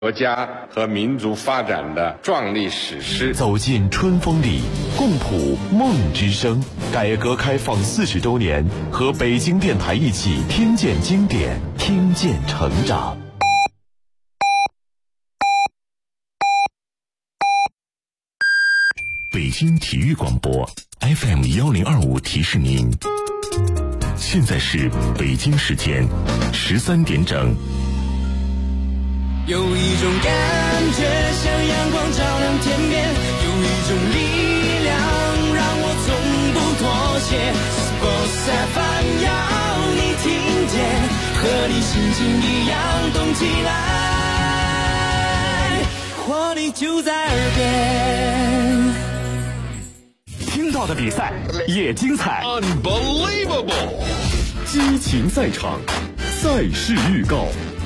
国家和民族发展的壮丽史诗。 走进春风里，共谱梦之声。改革开放40周年，和北京电台一起听见经典，听见成长。北京体育广播 FM1025提示您，现在是北京时间13点整。 有一种感觉像阳光照亮天边，有一种力量让我从不妥协。Sports FM 要你听见，和你心情一样动起来，活力就在耳边。 听到的比赛也精彩 ，Unbelievable！ 激情赛场，赛事预告。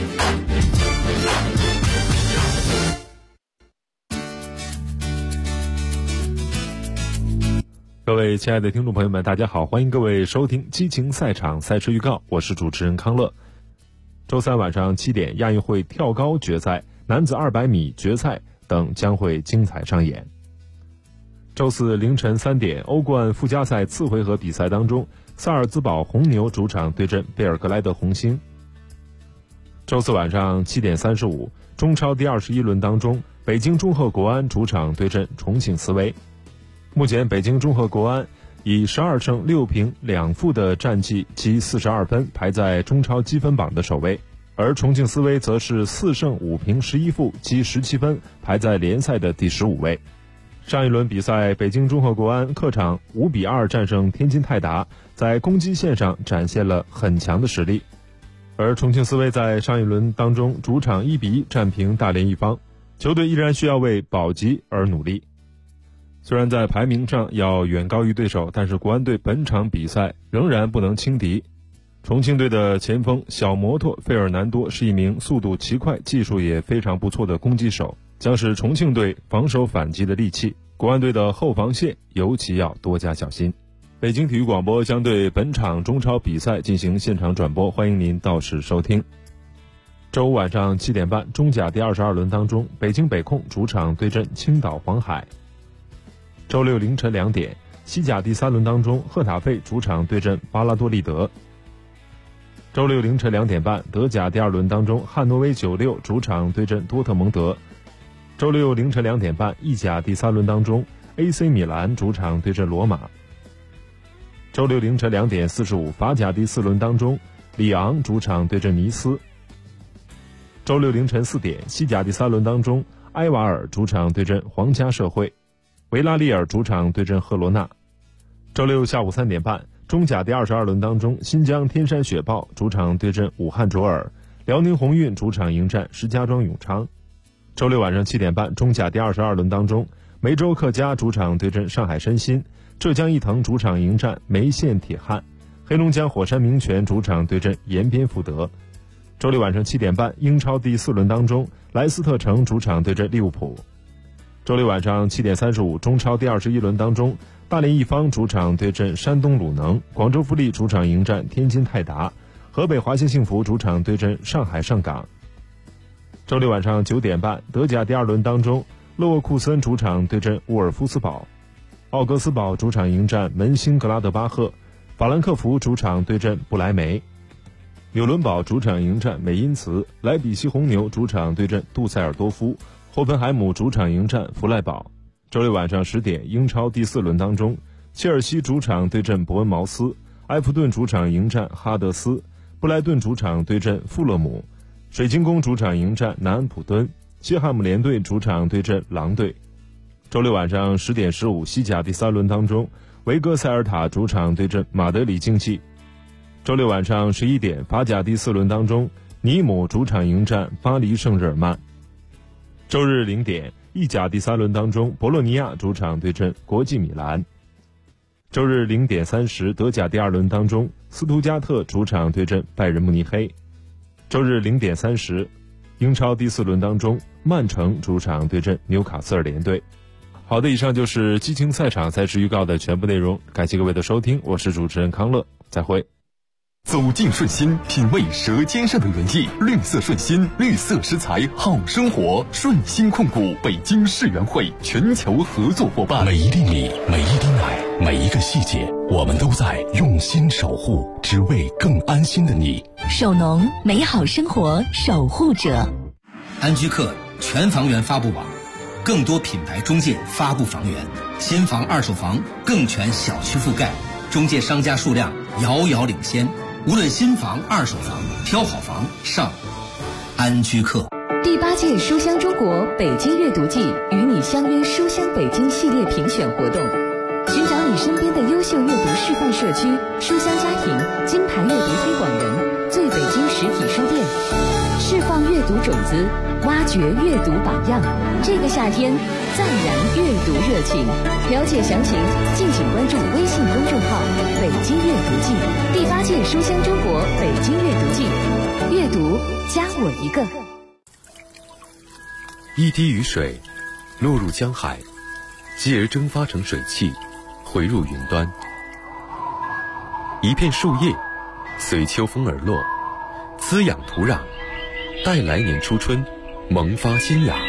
各位亲爱的听众朋友们，大家好，欢迎各位收听激情赛场赛事预告，我是主持人康乐。周三晚上7点，亚运会跳高决赛、男子200米决赛等将会精彩上演。周四凌晨3点，欧冠附加赛次回合比赛当中，萨尔兹堡红牛主场对阵贝尔格莱德红星。周四晚上7点35，中超第21轮当中，北京中赫国安主场对阵重庆斯威。目前北京中赫国安以12胜6平2负的战绩积42分，排在中超积分榜的首位，而重庆斯威则是4胜5平11负积17分，排在联赛的第15位。上一轮比赛，北京中赫国安客场5比2战胜天津泰达，在攻击线上展现了很强的实力，而重庆斯威在上一轮当中主场1比1战平大连一方，球队依然需要为保级而努力。虽然在排名上要远高于对手，但是国安队本场比赛仍然不能轻敌。重庆队的前锋小摩托费尔南多是一名速度奇快、技术也非常不错的攻击手，将是重庆队防守反击的利器。国安队的后防线尤其要多加小心。北京体育广播将对本场中超比赛进行现场转播，欢迎您到时收听。周五晚上7点半，中甲第22轮当中，北京北控主场对阵青岛黄海。周六凌晨2点，西甲第3轮当中，赫塔费主场对阵巴拉多利德。周六凌晨2点半，德甲第2轮当中，汉诺威96主场对阵多特蒙德。周六凌晨2点半，意甲第3轮当中 ，AC 米兰主场对阵罗马。周六凌晨2点45，法甲第4轮当中，里昂主场对阵尼斯。周六凌晨4点，西甲第3轮当中，埃瓦尔主场对阵皇家社会。维拉利尔主场对阵赫罗纳。周六下午3点半，中甲第22轮当中，新疆天山雪豹主场对阵武汉卓尔，辽宁宏运主场迎战石家庄永昌。周六晚上7点半，中甲第22轮当中，梅州客家主场对阵上海申鑫，浙江毅腾主场迎战梅县铁汉，黑龙江火山名泉主场对阵延边福德。周六晚上7点半，英超第4轮当中，莱斯特城主场对阵利物浦。周六晚上7点35，中超第21轮当中，大连一方主场对阵山东鲁能，广州富力主场迎战天津泰达，河北华夏幸福主场对阵上海上港。周六晚上9点半，德甲第2轮当中，勒沃库森主场对阵沃尔夫斯堡，奥格斯堡主场迎战门兴格拉德巴赫，法兰克福主场对阵不莱梅，纽伦堡主场迎战美因茨，莱比锡红牛主场对阵杜塞尔多夫，霍芬海姆主场迎战弗赖堡。周六晚上10点，英超第4轮当中，切尔西主场对阵伯恩茅斯，埃弗顿主场迎战哈德斯，布莱顿主场对阵富勒姆，水晶宫主场迎战南安普敦，西汉姆联队主场对阵狼队。周六晚上10点15，西甲第3轮当中，维戈塞尔塔主场对阵马德里竞技。周六晚上11点，法甲第4轮当中，尼姆主场迎战巴黎圣日耳曼。周日0点，意甲第3轮当中，博洛尼亚主场对阵国际米兰。周日0点30，德甲第2轮当中，斯图加特主场对阵拜仁慕尼黑。周日0点30，英超第4轮当中，曼城主场对阵纽卡斯尔联队。好的，以上就是激情赛场赛事预告的全部内容，感谢各位的收听，我是主持人康乐，再会。 走进顺心，品味舌尖上的原意。绿色顺心，绿色食材，好生活。顺心控股北京世园会全球合作伙伴。 每一粒米，每一滴奶，每一个细节，我们都在用心守护，只为更安心的你。 首农，美好生活守护者。 安居客全房源发布网，更多品牌中介发布房源，新房二手房更全小区覆盖，中介商家数量遥遥领先。无论新房、二手房，挑好房上安居客。 第8届书香中国北京阅读季与你相约书香北京系列评选活动，寻找你身边的优秀阅读示范社区、书香家庭、金牌阅读推广人、最北京实体书店，释放阅读种子，挖掘阅读榜样。这个夏天，暂燃阅读热情。了解详情，敬请关注微信公众号“北京阅读季”。第8届书香中国北京阅读季，阅读加我一个。 一滴雨水落入江海，继而蒸发成水汽，回入云端。一片树叶随秋风而落，滋养土壤，待来年初春萌发新芽。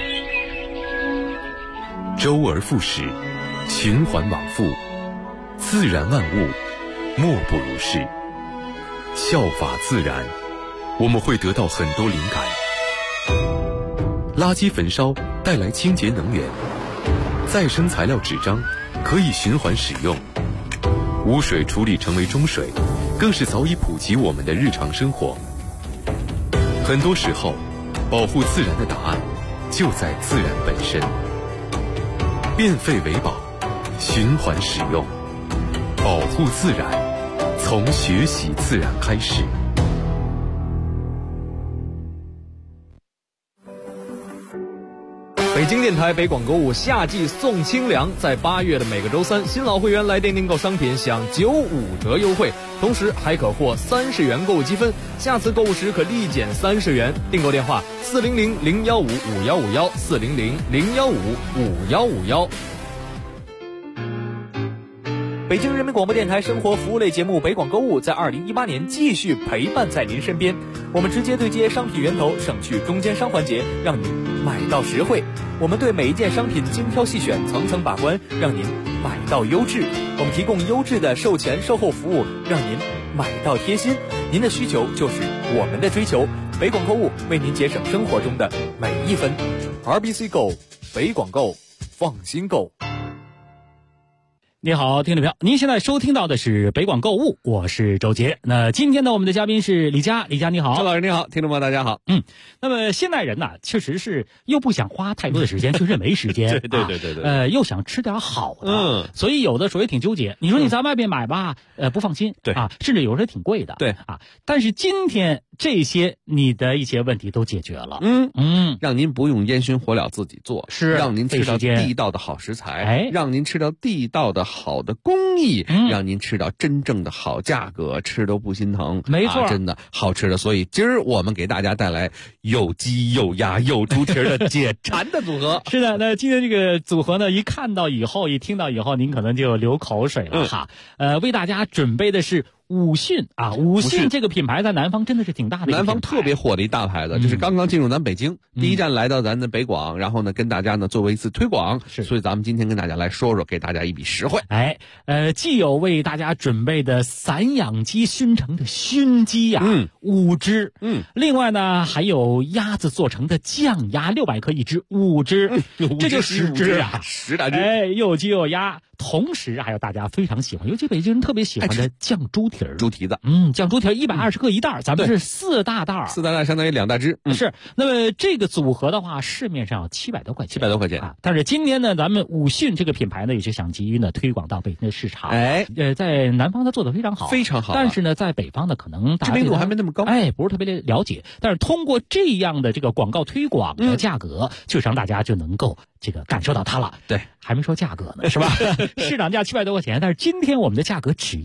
周而复始，循环往复，自然万物莫不如是。效法自然，我们会得到很多灵感。垃圾焚烧带来清洁能源，再生材料纸张可以循环使用，污水处理成为中水，更是早已普及我们的日常生活。很多时候，保护自然的答案就在自然本身。变废为宝，循环使用，保护自然，从学习自然开始。 北京电台北广购物夏季送清凉，在8月的每个周3，新老会员来店订购商品享95折优惠，同时还可获30元购物积分，下次购物时可立减30元。订购电话400-015-5151 400-015-5151。北京人民广播电台生活服务类节目北广购物在2018年继续陪伴在您身边，我们直接对接商品源头，省去中间商环节，让您买到实惠。我们对每一件商品精挑细选，层层把关，让您买到优质。我们提供优质的售前售后服务，让您买到贴心。您的需求就是我们的追求，北广购物为您节省生活中的每一分。RBC Go， 北广购，放心购。 你好，听众朋友，您现在收听到的是北广购物，我是周杰。那今天呢，我们的嘉宾是李佳，李佳你好。 周老师你好，听众朋友大家好。 那么现代人呢，确实是又不想花太多的时间，确实没时间。 对， 又想吃点好的，所以有的时候也挺纠结。你说你在外边买吧，不放心， 对啊，甚至有时候挺贵的， 对啊。但是今天这些你的一些问题都解决了， 让您不用烟熏火燎自己做， 是让您吃到地道的好食材，让您吃到地道的好的工艺，让您吃到真正的好价格，吃都不心疼， 没错， 真的好吃的。所以今儿我们给大家带来有鸡有鸭有猪蹄的解馋的组合。 是的，那今天这个组合呢，一看到以后，一听到以后，您可能就流口水了哈。为大家准备的是武训啊，武训这个品牌在南方真的是挺大的， 南方特别火的一大牌子，就是刚刚进入咱北京，第一站来到咱的北广，然后呢跟大家呢作为一次推广，所以咱们今天跟大家来说说，给大家一笔实惠。 既有为大家准备的散养鸡熏成的熏鸡呀，5只，另外呢还有鸭子做成的酱鸭600克1只，5只，这就10只啊 ，10大只， 又鸡又鸭。同时还有大家非常喜欢，尤其北京人特别喜欢的酱猪蹄儿、 猪蹄子， 酱猪蹄儿120克1袋，咱们是4大袋 ，4大袋相当于2大只， 是。那么这个组合的话，市面上700多块钱 ，700多块钱啊。 但是今天呢，咱们武训这个品牌呢，也就想急于呢推广到北京的市场，在南方它做得非常好， 非常好， 但是呢，在北方呢，可能知名度还没那么高， 不是特别了解。但是通过这样的这个广告推广的价格，就让大家就能够这个感受到它了。 对， 还没说价格呢，是吧？市场价700多块钱，但是今天我们的价格只要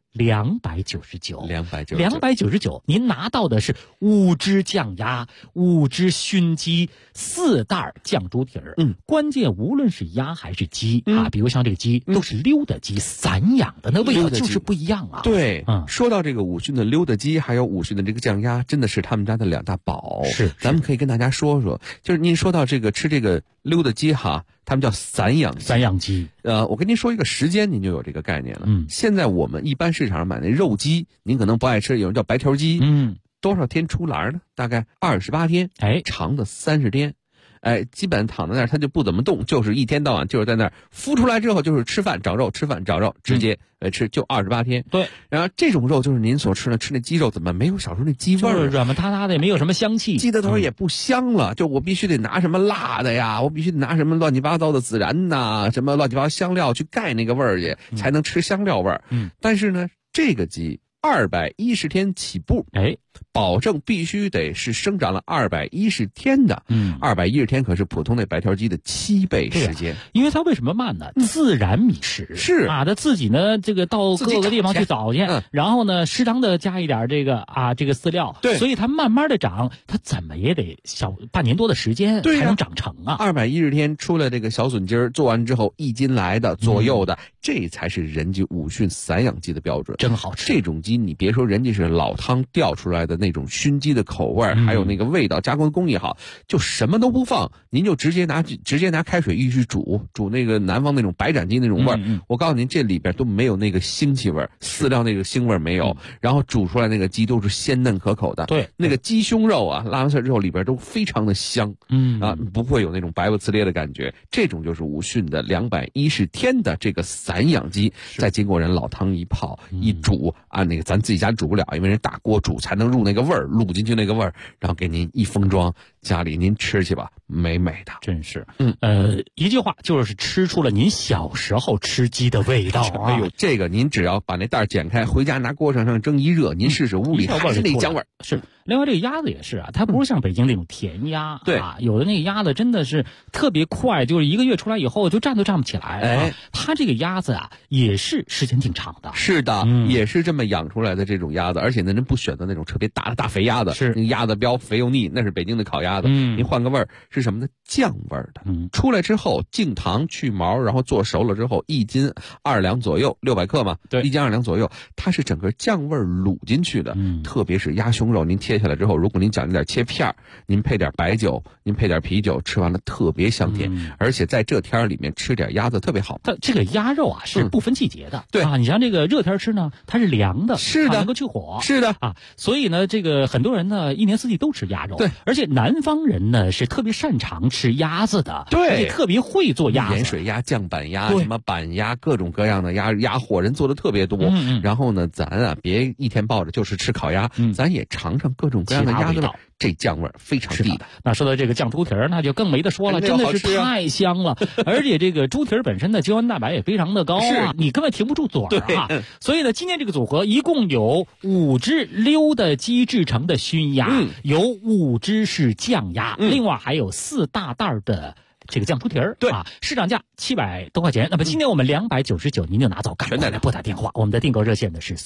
299，您拿到的是5只酱鸭、5只熏鸡、4袋酱猪蹄儿。关键无论是鸭还是鸡啊，比如像这个鸡都是溜达鸡，散养的，那味道就是不一样啊。 对，说到这个武训的溜达鸡，还有武训的这个酱鸭，真的是他们家的2大宝。 是， 咱们可以跟大家说说，就是您说到这个吃这个溜达鸡哈，他们叫散养鸡。 我跟您说一个时间，您就有这个概念了。现在我们一般市场上买那肉鸡，您可能不爱吃，有人叫白条鸡。多少天出栏呢？大概28天，长的30天。基本躺在那儿，它就不怎么动，就是一天到晚就是在那儿孵出来之后就是吃饭找肉，吃饭找肉，直接吃，就28天。 对， 然后这种肉就是您所吃的，吃那鸡肉怎么没有小时候那鸡味儿？ 软不塌塌的，也没有什么香气， 鸡的头也不香了。就我必须得拿什么辣的呀，我必须得拿什么乱七八糟的孜然呐，什么乱七八糟香料去盖那个味儿去，才能吃香料味儿。但是呢，这个鸡210天起步，保证必须得是生长了210天的。210天可是普通那白条鸡的7倍时间。 因为它为什么慢呢？自然觅食是啊，它自己呢这个到各个地方去找去，然后呢适当的加一点这个饲料， 对， 所以它慢慢的长，它怎么也得半年多的时间才能长成啊。 210天出来这个小笋鸡儿，做完之后1斤来的左右的，这才是人家武训散养鸡的标准， 真好吃。 这种鸡你别说人家是老汤调出来的那种熏鸡的口味，还有那个味道，加工工艺好，就什么都不放，您就直接拿开水一去煮那个南方那种白斩鸡那种味儿。我告诉您，这里边都没有那个腥气味，饲料那个腥味没有，然后煮出来那个鸡都是鲜嫩可口的。 对， 那个鸡胸肉啊，拉完丝之后里边都非常的香，不会有那种白不呲咧的感觉。这种就是武训的210天的这个散养鸡，再经过人老汤一泡一煮，按那个咱自己家煮不了，因为人大锅煮才能入那个味儿，卤进去那个味儿，然后给您一封装，家里您吃去吧，美美的， 真是。一句话就是吃出了您小时候吃鸡的味道啊！ 哎呦，这个您只要把那袋剪开，回家拿锅上蒸一热，您试试屋里还是那姜味儿。 是。另外这个鸭子也是啊，它不是像北京那种甜鸭， 对啊，有的那个鸭子真的是特别快，就是1个月出来以后就站都站不起来。它这个鸭子啊也是时间挺长的。 是的，也是这么养出来的这种鸭子，而且呢人不选择那种特别大的大肥鸭子， 是那个鸭子膘肥又腻，那是北京的烤鸭子。您换个味儿是什么呢？酱味儿的。出来之后净糖去毛，然后做熟了之后1斤2两左右，600克嘛，对，1斤2两左右，它是整个酱味儿卤进去的。特别是鸭胸肉，您切下来之后，如果您讲究点切片儿，您配点白酒，您配点啤酒，吃完了特别香甜。而且在这天里面吃点鸭子特别好。 它这个鸭肉啊是不分季节的。 对啊，你像这个热天吃呢，它是凉的， 是的， 能够去火。 是的啊，所以呢，这个很多人呢1年4季都吃鸭肉。 对， 而且南方人呢是特别擅长吃鸭子的， 对， 而且特别会做鸭子， 盐水鸭、酱板鸭、什么板鸭，各种各样的鸭货人做的特别多。然后呢，咱啊别一天抱着就是吃烤鸭，咱也尝尝各种各样的鸭子味，这酱味非常地道。 那说到这个酱猪蹄儿，那就更没得说了，真的是太香了。而且这个猪蹄儿本身的胶原蛋白也非常的高啊，你根本停不住嘴儿啊。所以呢，今天这个组合一共有5只溜达鸡制成的熏鸭，有5只是酱鸭，另外还有4大袋的这个酱猪蹄儿。对啊，市场价700多块钱。那么今天我们299，您就拿走，赶快来拨打电话。我们的订购热线呢是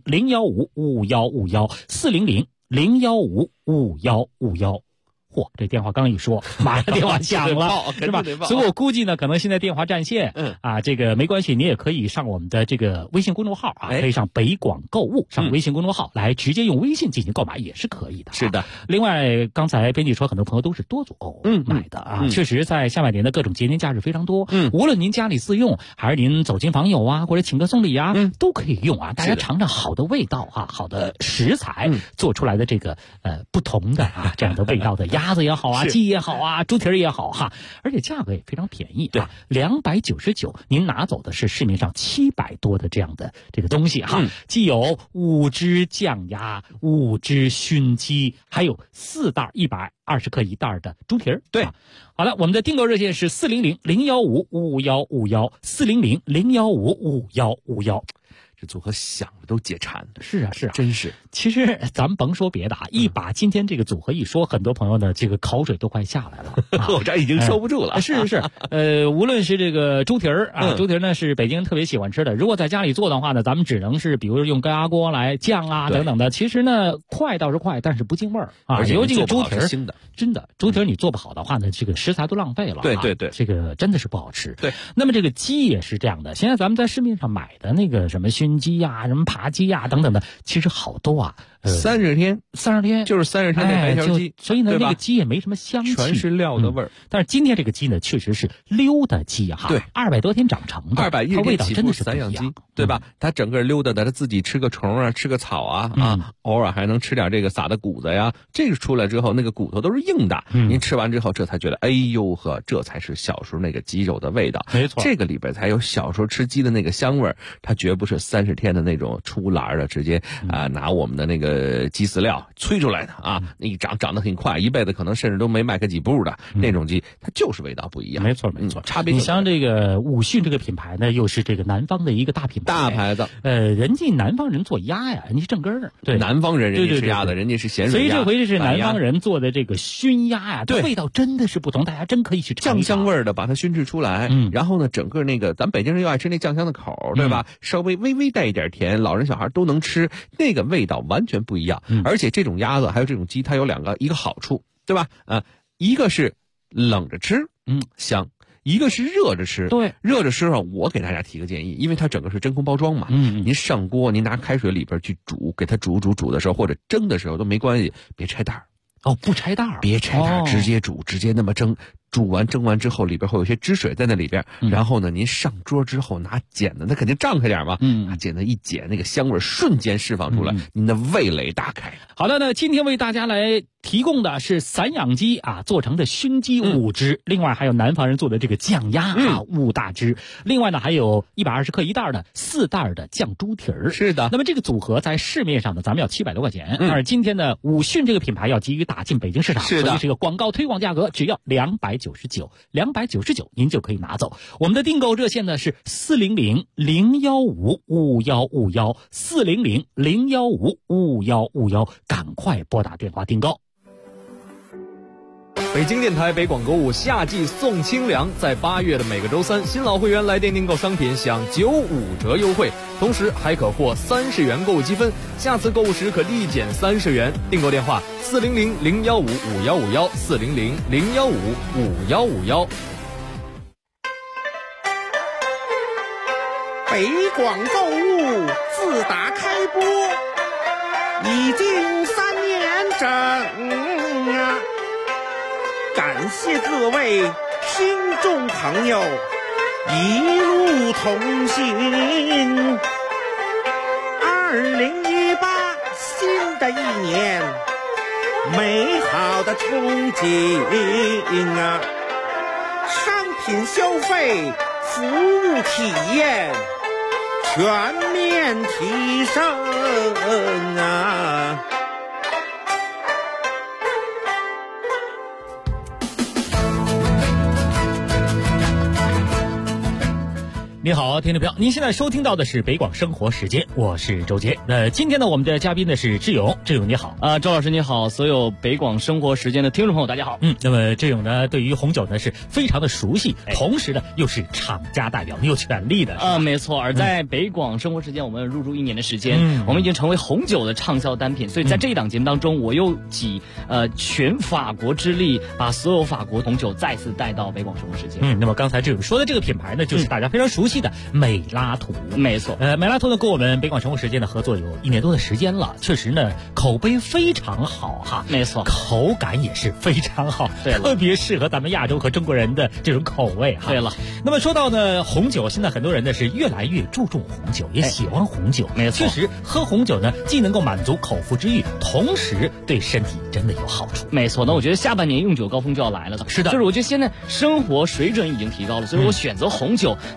400-015-5151，400-015-5151。嚯，这电话刚一说，马上电话响了，是吧？所以我估计呢，可能现在电话占线，这个没关系，你也可以上我们的这个微信公众号啊，可以上北广购物，上微信公众号来直接用微信进行购买也是可以的。 是的。 另外，刚才编辑说，很多朋友都是多组购买的啊，确实在下半年的各种节年假日非常多，无论您家里自用，还是您走亲访友啊，或者请客送礼啊，都可以用啊。大家尝尝好的味道啊，好的食材做出来的这个不同的这样的味道的鸭子也好啊，鸡也好啊，猪蹄儿也好哈，而且价格也非常便宜啊，299，您拿走的是市面上700多的这样的这个东西哈，既有5只酱鸭、5只熏鸡，还有4袋120克一袋的猪蹄儿。对，好了，我们的订购热线是400-015-5151，400-015-5151。 这组合想的都解馋。 是啊，是啊， 真是。 其实咱们甭说别的啊，一把今天这个组合一说，很多朋友的这个口水都快下来了， 我这已经收不住了。 是，无论是这个猪蹄儿啊，猪蹄儿呢是北京人特别喜欢吃的。如果在家里做的话呢，咱们只能是比如用高压锅来酱啊等等的。其实呢，快倒是快，但是不进味儿啊。尤其这个猪蹄儿，真的猪蹄儿你做不好的话呢，这个食材都浪费了。 对， 这个真的是不好吃。 对， 那么这个鸡也是这样的。现在咱们在市面上买的那个什么熏鸡呀、什么扒鸡呀等等的，其实好多啊。 30天就是30天的白条鸡， 所以呢，那个鸡也没什么香气， 全是料的味儿。 但是今天这个鸡呢，确实是溜达鸡哈， 对 ，200多天长成的 ，210 它味道天真的是散养鸡，对吧？它整个溜达的，它自己吃个虫啊，吃个草啊，偶尔还能吃点这个撒的谷子呀。这个出来之后，那个骨头都是硬的，您吃完之后，这才觉得，哎呦呵，这才是小时候那个鸡肉的味道。 没错， 这个里边才有小时候吃鸡的那个香味儿，它绝不是30天的那种出栏的，直接拿我们的那个鸡饲料催出来的啊，那长得很快，一辈子可能甚至都没迈开几步的那种鸡，它就是味道不一样。 没错， 差别。 你像这个武训这个品牌呢，又是这个南方的一个大品牌， 大牌子。 人家南方人做鸭呀，人家是正根儿的。对， 南方人家是鸭的，人家是咸水鸭。 所以这回这是南方人做的这个熏鸭呀，这味道真的是不同，大家真可以去尝一尝。 酱香味儿的把它熏制出来，然后呢，整个那个咱北京人又爱吃那酱香的口，对吧？稍微微带一点甜，老人小孩都能吃，那个味道完全不一样。而且这种鸭子还有这种鸡，它有一个好处，对吧？一个是冷着吃，香；一个是热着吃。 对， 热着吃啊，我给大家提个建议，因为它整个是真空包装嘛，您上锅，您拿开水里边去煮，给它煮的时候或者蒸的时候都没关系，别拆袋儿。 哦，不拆袋儿， 别拆袋儿，直接煮，直接那么蒸。蒸完之后，里边会有些汁水在那里边，然后呢，您上桌之后拿剪子，那肯定胀开点嘛，拿剪子一剪，那个香味瞬间释放出来，您的味蕾大开。 好的，那今天为大家来提供的是散养鸡啊做成的熏鸡5只，另外还有南方人做的这个酱鸭5大只，另外呢还有120克一袋的4袋的酱猪蹄儿。 是的， 那么这个组合在市面上呢，咱们要700多块钱，而今天呢武训这个品牌要急于打进北京市场， 是的， 所以这个广告推广价格只要299，您就可以拿走。我们的订购热线呢是400-015-5151，400-015-5151，赶快拨打电话订购。 北京电台北广购物夏季送清凉，在8月的每个周三，新老会员来电订购商品享95折优惠，同时还可获30元购物积分，下次购物时可立减30元。订购电话400-015-5151，400-015-5151。 北广购物自打开播已经3年整啊，感谢各位听众朋友一路同行。2018新的一年，美好的憧憬啊，商品消费，服务体验全面提升啊！ 你好，听众朋友，您现在收听到的是北广生活时间，我是周杰。今天呢，我们的嘉宾呢是志勇，志勇你好周老师你好，所有北广生活时间的听众朋友大家好。 那么志勇呢，对于红酒呢是非常的熟悉，同时呢又是厂家代表，你有权利的没错。而在北广生活时间，我们入驻1年的时间，我们已经成为红酒的畅销单品，所以在这一档节目当中，我又集全法国之力，把所有法国红酒再次带到北广生活时间。 那么刚才志勇说的这个品牌呢，就是大家非常熟悉的美拉图。 没错， 美拉图呢跟我们北广生活时间的合作有1年多的时间了，确实呢口碑非常好哈。 没错， 口感也是非常好， 对了， 特别适合咱们亚洲和中国人的这种口味哈。 对了， 那么说到呢红酒，现在很多人呢是越来越注重红酒，也喜欢红酒。 没错， 确实喝红酒呢既能够满足口腹之欲，同时对身体真的有好处。 没错，那我觉得下半年用酒高峰就要来了的。 是的， 就是我觉得现在生活水准已经提高了，所以我选择红酒就一定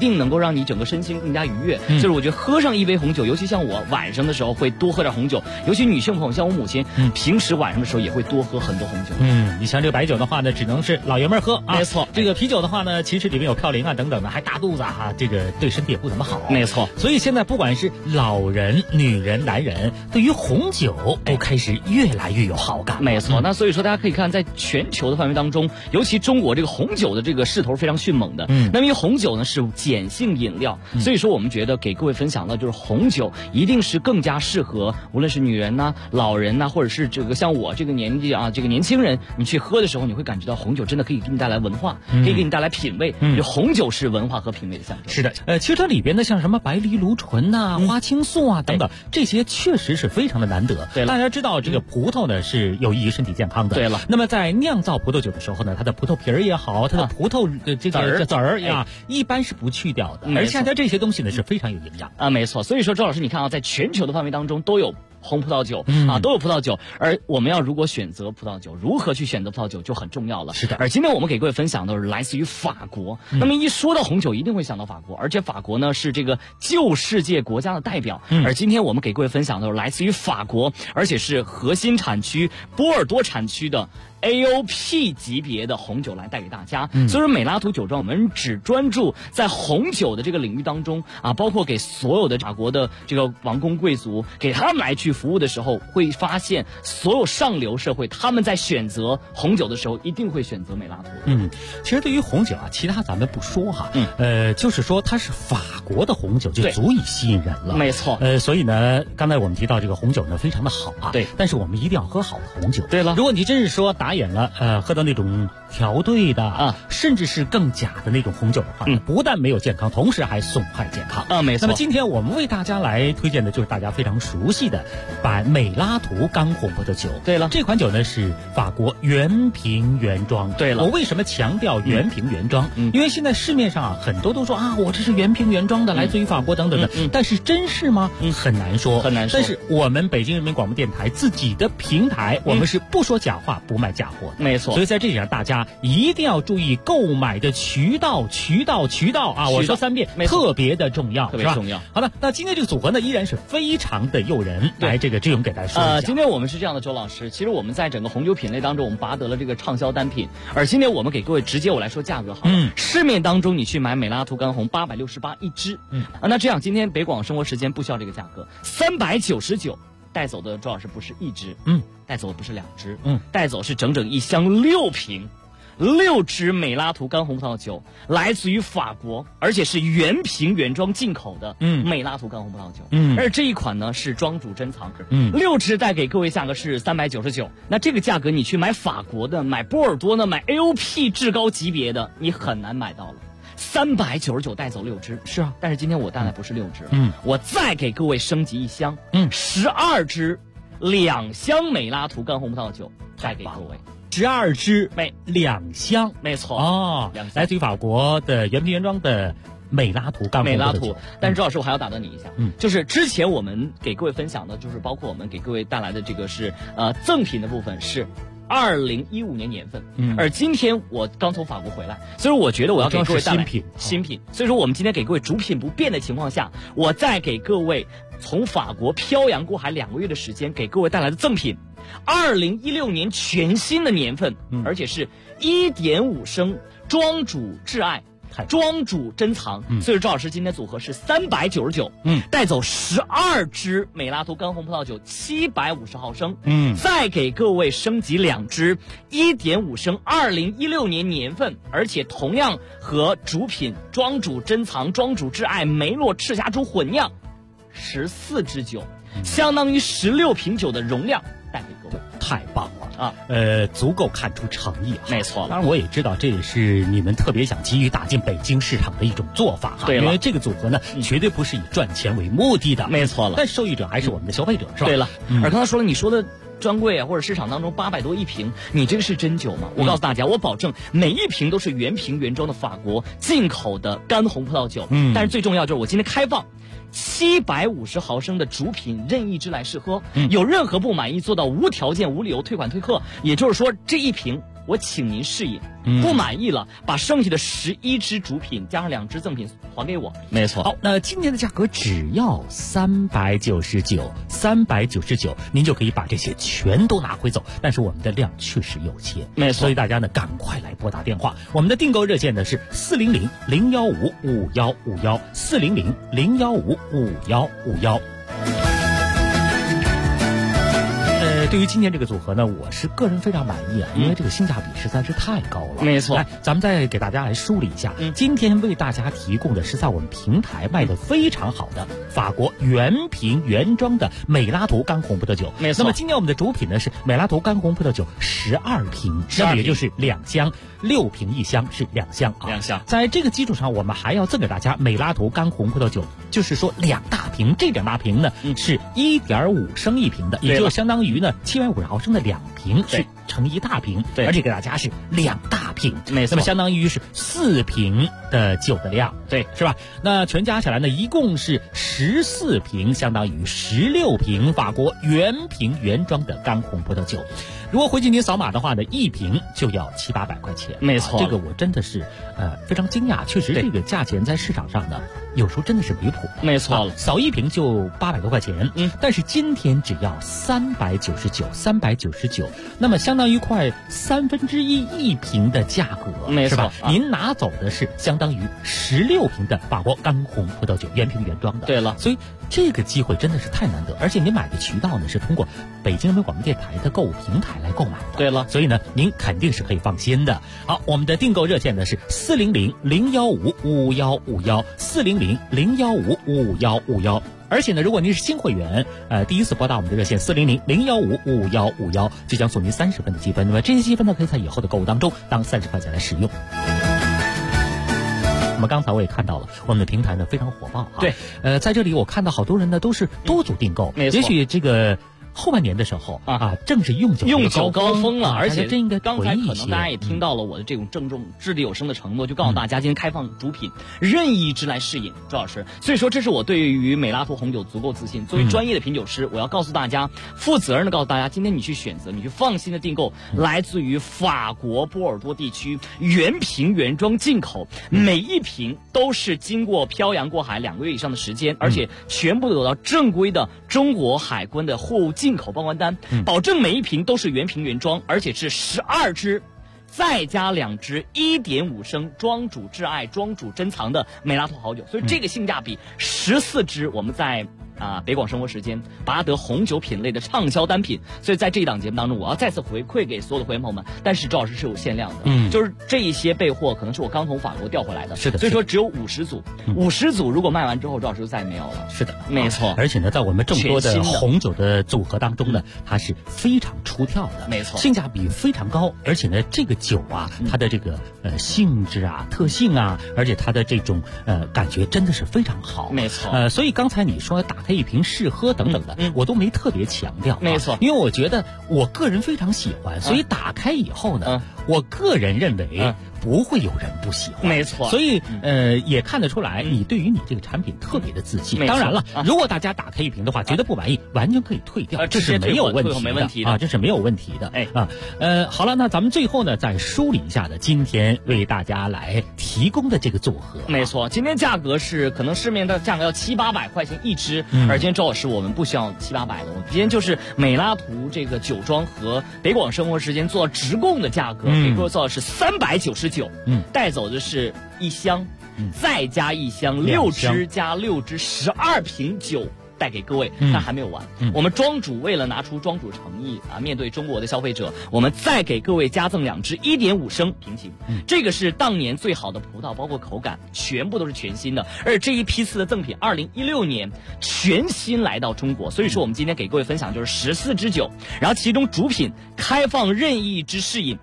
定能够让你整个身心更加愉悦。所以我觉得喝上一杯红酒，尤其像我晚上的时候会多喝点红酒，尤其女性朋友，像我母亲，平时晚上的时候也会多喝很多红酒。 你像这个白酒的话呢，只能是老爷们儿喝啊。 没错， 这个啤酒的话呢，其实里面有嘌呤啊等等的，还大肚子啊，这个对身体也不怎么好。 没错， 所以现在不管是老人、女人、男人，对于红酒都开始越来越有好感。 没错，那所以说大家可以看，在全球的范围当中，尤其中国这个红酒的这个势头非常迅猛的。那么因为红酒呢是碱性饮料，所以说我们觉得给各位分享的就是红酒一定是更加适合无论是女人呐、老人呐，或者是这个像我这个年纪啊，这个年轻人，你去喝的时候，你会感觉到红酒真的可以给你带来文化，可以给你带来品味。红酒是文化和品味的象征。 是的，其实它里边的像什么白藜芦醇呐、花青素啊等等，这些确实是非常的难得。 对了， 大家知道这个葡萄呢是有益于身体健康的。 对了， 那么在酿造葡萄酒的时候呢，它的葡萄皮儿也好，它的葡萄这个籽儿呀，一般是不去掉的。而恰恰这些东西呢是非常有营养啊。没错，所以说周老师，你看啊，在全球的范围当中都有红葡萄酒都有葡萄酒，而我们要如果选择葡萄酒，如何去选择葡萄酒就很重要了。 是的， 而今天我们给各位分享的是来自于法国。那么一说到红酒，一定会想到法国，而且法国呢是这个旧世界国家的代表。而今天我们给各位分享的是来自于法国，而且是核心产区波尔多产区的AOP 级别的红酒来带给大家。所以说美拉图酒庄我们只专注在红酒的这个领域当中啊，包括给所有的法国的这个王公贵族给他们来去服务的时候，会发现所有上流社会他们在选择红酒的时候一定会选择美拉图。 其实对于红酒啊，其他咱们不说哈，就是说它是法国的红酒就足以吸引人了。 没错， 所以呢，刚才我们提到这个红酒呢非常的好啊， 对， 但是我们一定要喝好的红酒。 对了， 如果你真是说打眼了，喝到那种调兑的啊，甚至是更假的那种红酒的话，不但没有健康，同时还损坏健康啊。没错。 那么今天我们为大家来推荐的就是大家非常熟悉的美拉图干红葡萄酒。 对了， 这款酒呢是法国原瓶原装。 对了， 我为什么强调原瓶原装？因为现在市面上啊很多都说啊，我这是原瓶原装的，来自于法国等等的，但是真是吗？很难说， 很难说。 但是我们北京人民广播电台自己的平台，我们是不说假话，不卖假货的。 没错。 所以在这里大家一定要注意购买的渠道啊！我说3遍，特别的重要， 特别重要。 好的，那今天这个组合呢依然是非常的诱人。来，这个志勇给大家说一下。 今天我们是这样的，周老师，其实我们在整个红酒品类当中，我们拔得了这个畅销单品。而今天我们给各位直接我来说价格好了。市面当中你去买美拉图干红868一支，那这样今天北广生活时间不需要这个价格，399。带走的周老师不是一支，带走的不是2支，带走是整整一箱6瓶，6支美拉图干红葡萄酒，来自于法国，而且是原瓶原装进口的美拉图干红葡萄酒。而这一款呢是庄主珍藏，6支带给各位价格是399。那这个价格你去买法国的、买波尔多的、买 AOP 至高级别的，你很难买到了。399带走6支， 是啊， 但是今天我带来不是6支，我再给各位升级一箱，12支，2箱美拉图干红葡萄酒，再给各位 12支2箱， 没错哦，来自于法国的原瓶原装的美拉图干红葡萄酒。 但是周老师我还要打断你一下，就是之前我们给各位分享的，就是包括我们给各位带来的这个是赠品的部分是2015年年份，而今天我刚从法国回来，所以我觉得我要给各位带来新品，所以说我们今天给各位主品不变的情况下，我再给各位从法国漂洋过海2个月的时间给各位带来的赠品，2016年全新的年份，而且是1.5升庄主挚爱。庄主珍藏，所以周老师今天组合是399，带走12支美拉图干红葡萄酒750毫升，再给各位升级2支1.5升2016年年份，而且同样和主品庄主珍藏、庄主挚爱梅洛赤霞珠混酿14支酒，相当于16瓶酒的容量带给各位， 太棒了。足够看出诚意啊！ 没错， 当然我也知道这也是你们特别想急于打进北京市场的一种做法哈。 对了， 因为这个组合呢，绝对不是以赚钱为目的的。 没错了， 但受益者还是我们的消费者，是吧？ 对了，而刚才说了，你说的专柜啊，或者市场当中800多一瓶，你这个是真酒吗？我告诉大家，我保证每一瓶都是原瓶原装的法国进口的干红葡萄酒。但是最重要就是我今天开放750毫升的主品任意支来试喝，有任何不满意做到无条件无理由退款退客，也就是说这一瓶我请您试饮，不满意了，把剩下的11支主品加上2支赠品还给我。 没错。好，那今天的价格只要399，您就可以把这些全都拿回走。但是我们的量确实有限， 没错， 所以大家呢赶快来拨打电话。我们的订购热线呢是400-015-5151，400-015-5151。对于今天这个组合呢，我是个人非常满意啊，因为这个性价比实在是太高了。 没错， 来，咱们再给大家来梳理一下，今天为大家提供的是在我们平台卖的非常好的法国原瓶原装的美拉图干红葡萄酒。 没错。 那么今天我们的主品呢是美拉图干红葡萄酒12瓶，那么也就是2箱，6瓶1箱是2箱啊。 2箱。 在这个基础上，我们还要赠给大家美拉图干红葡萄酒，就是说2大瓶，这2大瓶呢是1.5升1瓶的，也就相当于呢750毫升的2瓶是成一大瓶， 对， 而且给大家是2大瓶， 没错， 那么相当于是4瓶的酒的量， 对， 是吧？那全加起来呢，一共是14瓶，相当于16瓶法国原瓶原装的干红葡萄酒。如果回去您扫码的话呢，1瓶就要700-800块钱， 没错， 这个我真的是非常惊讶，确实这个价钱在市场上呢，有时候真的是离谱， 没错了， 扫1瓶就800多块钱，但是今天只要399，那么相当于快1/3瓶的价格， 没错， 是吧？您拿走的是相当于16瓶的法国干红葡萄酒，原瓶原装的。 对了， 所以这个机会真的是太难得，而且您买的渠道呢是通过北京人民广播电台的购物平台来购买的。 对了， 所以呢，您肯定是可以放心的。好，我们的订购热线呢是400-015-5151，400-015-5151。而且呢，如果您是新会员，第一次拨打我们的热线400-015-5151，就将送您30分的积分。那么这些积分呢，可以在以后的购物当中当30块钱来使用。那么刚才我也看到了，我们的平台呢非常火爆啊。 对， 在这里我看到好多人呢都是多组订购， 没错， 也许这个后半年的时候正是用酒高峰了，而且这应该刚才可能大家也听到了我的这种郑重掷地有声的承诺，就告诉大家今天开放主品任意支来试饮，周老师。所以说这是我对于美拉图红酒足够自信。作为专业的品酒师，我要告诉大家，负责任的告诉大家，今天你去选择，你去放心的订购来自于法国波尔多地区原瓶原装进口，每一瓶都是经过漂洋过海2个月以上的时间，而且全部得到正规的中国海关的货物进口报关单，保证每一瓶都是原瓶原装，而且是12支再加2支1.5升庄主挚爱庄主珍藏的美拉图好酒，所以这个性价比14支我们在北广生活时间拔得红酒品类的畅销单品。所以在这一档节目当中，我要再次回馈给所有的会员朋友们，但是周老师是有限量的，就是这一些备货可能是我刚从法国调回来的， 是的， 所以说只有50组，50组如果卖完之后，周老师就再也没有了。 是的， 没错。 而且呢，在我们众多的红酒的组合当中呢，它是非常出挑的， 没错， 性价比非常高，而且呢，这个酒它的这个性质特性而且它的这种感觉真的是非常好， 没错。 所以刚才你说打开一瓶试喝等等的，我都没特别强调， 没错， 因为我觉得我个人非常喜欢，所以打开以后呢，我个人认为不会有人不喜欢， 没错。 所以也看得出来你对于你这个产品特别的自信。当然了，如果大家打开一瓶的话觉得不满意，完全可以退掉，这是没有问题的，这是没有问题的。好了，那咱们最后呢再梳理一下今天为大家来提供的这个组合。 没错，今天价格是可能市面的价格要700-800块钱一支，而今天周老师我们不需要700-800的，我们今天就是美拉图这个酒庄和北广生活时间做直供的价格，给各位做的是399，带走的是1箱，再加1箱，6支加6支12瓶酒带给各位，但还没有完。我们庄主为了拿出庄主诚意面对中国的消费者，我们再给各位加赠2支1.5升瓶型。这个是当年最好的葡萄，包括口感全部都是全新的。而这一批次的赠品，2016年全新来到中国，所以说我们今天给各位分享就是14支酒，然后其中主品开放任意之试饮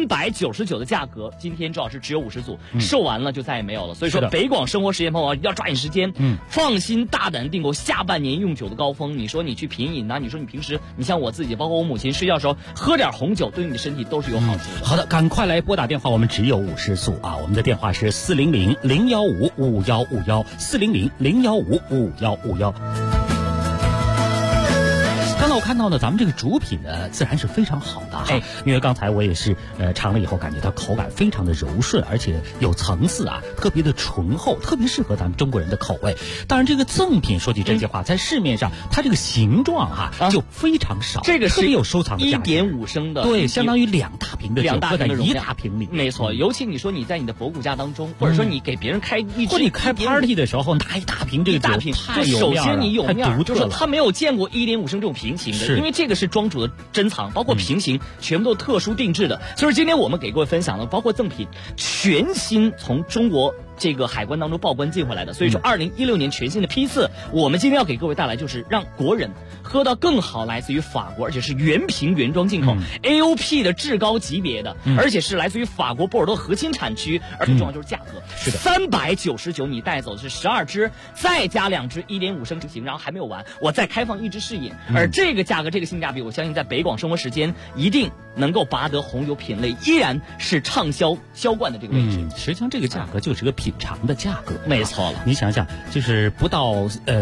，399的价格，今天周老师只有50组，售完了就再也没有了。所以说北广生活时间朋友要抓紧时间，放心大胆订购下半年用酒的高峰。你说你去品饮你说你平时你像我自己，包括我母亲睡觉的时候喝点红酒，对你的身体都是有好处的。 好的，赶快来拨打电话，我们只有50组我们的电话是400-015-5151，400-015-5151。刚呢，我看到呢，咱们这个主品呢，自然是非常好的哈。因为刚才我也是尝了以后，感觉到口感非常的柔顺，而且有层次啊，特别的醇厚，特别适合咱们中国人的口味。当然，这个赠品说句真心话，在市面上它这个形状就非常少， 这个是特别有收藏的价值 1.5升的， 对，相当于2大瓶的酒搁在1大瓶里。 没错，尤其你说你在你的博古家当中，或者说你给别人开一支， 或者你开 party 的时候拿1大瓶这个酒，太有面了， 首先你有面，就是他没有见过1.5升这种瓶型的，因为这个是庄主的珍藏，包括瓶型全部都特殊定制的。所以今天我们给各位分享的，包括赠品，全新从中国这个海关当中报关进回来的。所以说2016年全新的批次，我们今天要给各位带来就是让国人喝到更好来自于法国，而且是原瓶原装进口AOP 的至高级别的，而且是来自于法国波尔多核心产区，而且重要就是价格是的 ，399你带走的是12支，再加2支1.5升瓶，然后还没有完，我再开放1支试饮，而这个价格这个性价比，我相信在北广生活时间一定能够拔得红酒品类依然是畅销销冠的这个位置。 实际上这个价格就是个品尝的价格， 没错了。 你想想，就是不到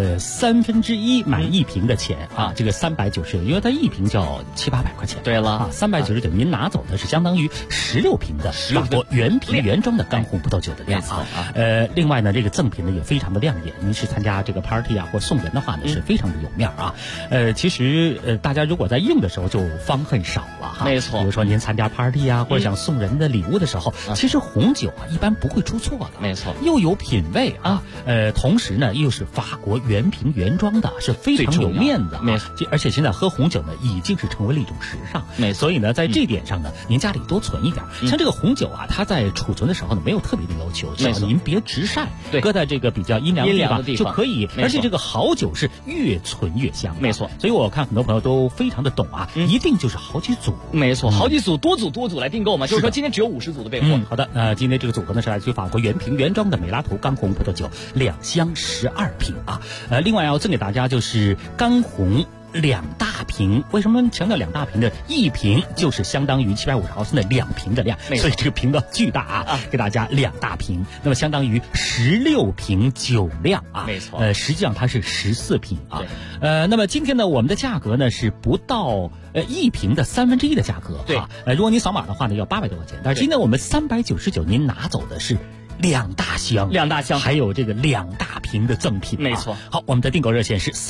1/3买1瓶的钱啊，这个390，因为它1瓶就要700-800块钱。 对了 ，399您拿走的是相当于16瓶的法国原瓶原装的干红葡萄酒的量啊。另外呢，这个赠品呢也非常的亮眼。您是参加这个 party 啊或送人的话呢，是非常的有面啊。其实大家如果在用的时候就方恨少了哈。 没错， 比如说您参加 party 啊，或者想送人的礼物的时候，其实红酒一般不会出错的。 没错， 又有品味啊，同时呢又是法国原瓶原装的，是非常有面子。 没错， 而且现在喝红酒呢已经是成为了一种时尚。所以呢，在这点上呢，您家里多存一点。像这个红酒啊，它在储存的时候呢没有特别的要求，只要您别直晒，搁在这个比较阴凉的地方就可以。而且这个好酒是越存越香。 没错， 所以我看很多朋友都非常的懂啊，一定就是好几组。 没错，好几组、多组来订购嘛。就是说今天只有50组的备货。 好的，今天这个组合呢是来自于法国原瓶原装的美拉图干红葡萄酒2箱12瓶啊。另外要赠给大家就是干红2大瓶。为什么强调2大瓶呢？1瓶就是相当于750毫升的2瓶的量，所以这个瓶子巨大啊，给大家2大瓶，那么相当于16瓶酒量啊。 没错， 实际上它是14瓶啊。那么今天呢，我们的价格呢是不到1瓶的1/3的价格啊。如果您扫码的话呢，要800多块钱，但是今天我们399，您拿走的是2大箱，还有这个2大瓶的赠品。 没错。 好，我们的订购热线是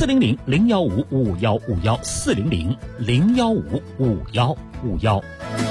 400-015-5151，400-015-5151。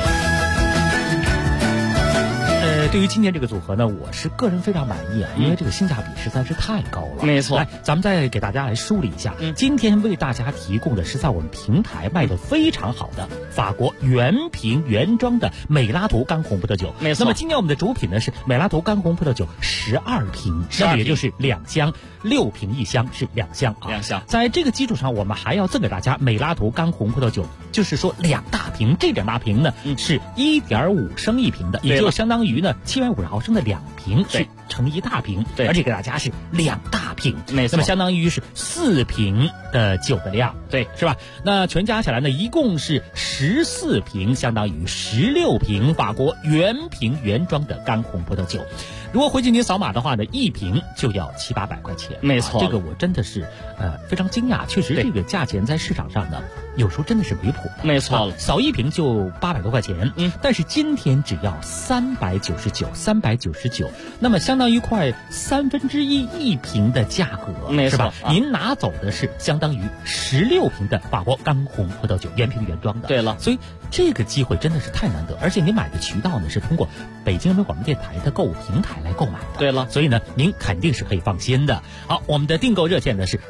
对于今天这个组合呢，我是个人非常满意啊，因为这个性价比实在是太高了。 没错， 来，咱们再给大家来梳理一下，今天为大家提供的是在我们平台卖的非常好的法国原瓶原装的美拉图干红葡萄酒。 没错。 那么今天我们的主品呢是美拉图干红葡萄酒12瓶，那么也就是2箱，6瓶1箱是2箱啊。 2箱。 在这个基础上，我们还要赠给大家美拉图干红葡萄酒，就是说2大瓶，这2大瓶呢是1.5升1瓶的，也就相当于呢750毫升的2瓶是成1大瓶，而且给大家是2大瓶， 没错， 那么相当于是4瓶的酒的量，是吧？那全加起来呢，一共是14瓶，相当于16瓶法国原瓶原装的干红葡萄酒。如果回去您扫码的话呢，1瓶就要700-800块钱。 没错， 这个我真的是非常惊讶，确实这个价钱在市场上呢，有时候真的是离谱的。 没错， 扫1瓶就800多块钱，但是今天只要399，那么相当于快1/3瓶的价格， 没错， 是吧？您拿走的是相当于16瓶的法国干红葡萄酒，原瓶原装的。 对了， 所以这个机会真的是太难得，而且您买的渠道呢是通过北京人民广播电台的购物平台来购买的。 对了， 所以呢，您肯定是可以放心的。好，我们的订购热线呢是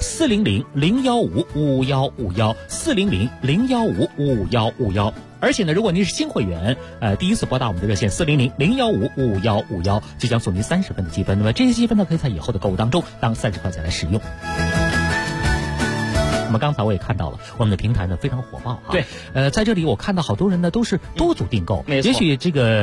400-015-5151，400-015-5151。而且呢，如果您是新会员，第一次拨打我们的热线400-015-5151，就将送您30分的积分。那么这些积分呢，可以在以后的购物当中当30块钱来使用。那么刚才我也看到了，我们的平台呢非常火爆啊。 对， 在这里我看到好多人呢都是多组订购，也许这个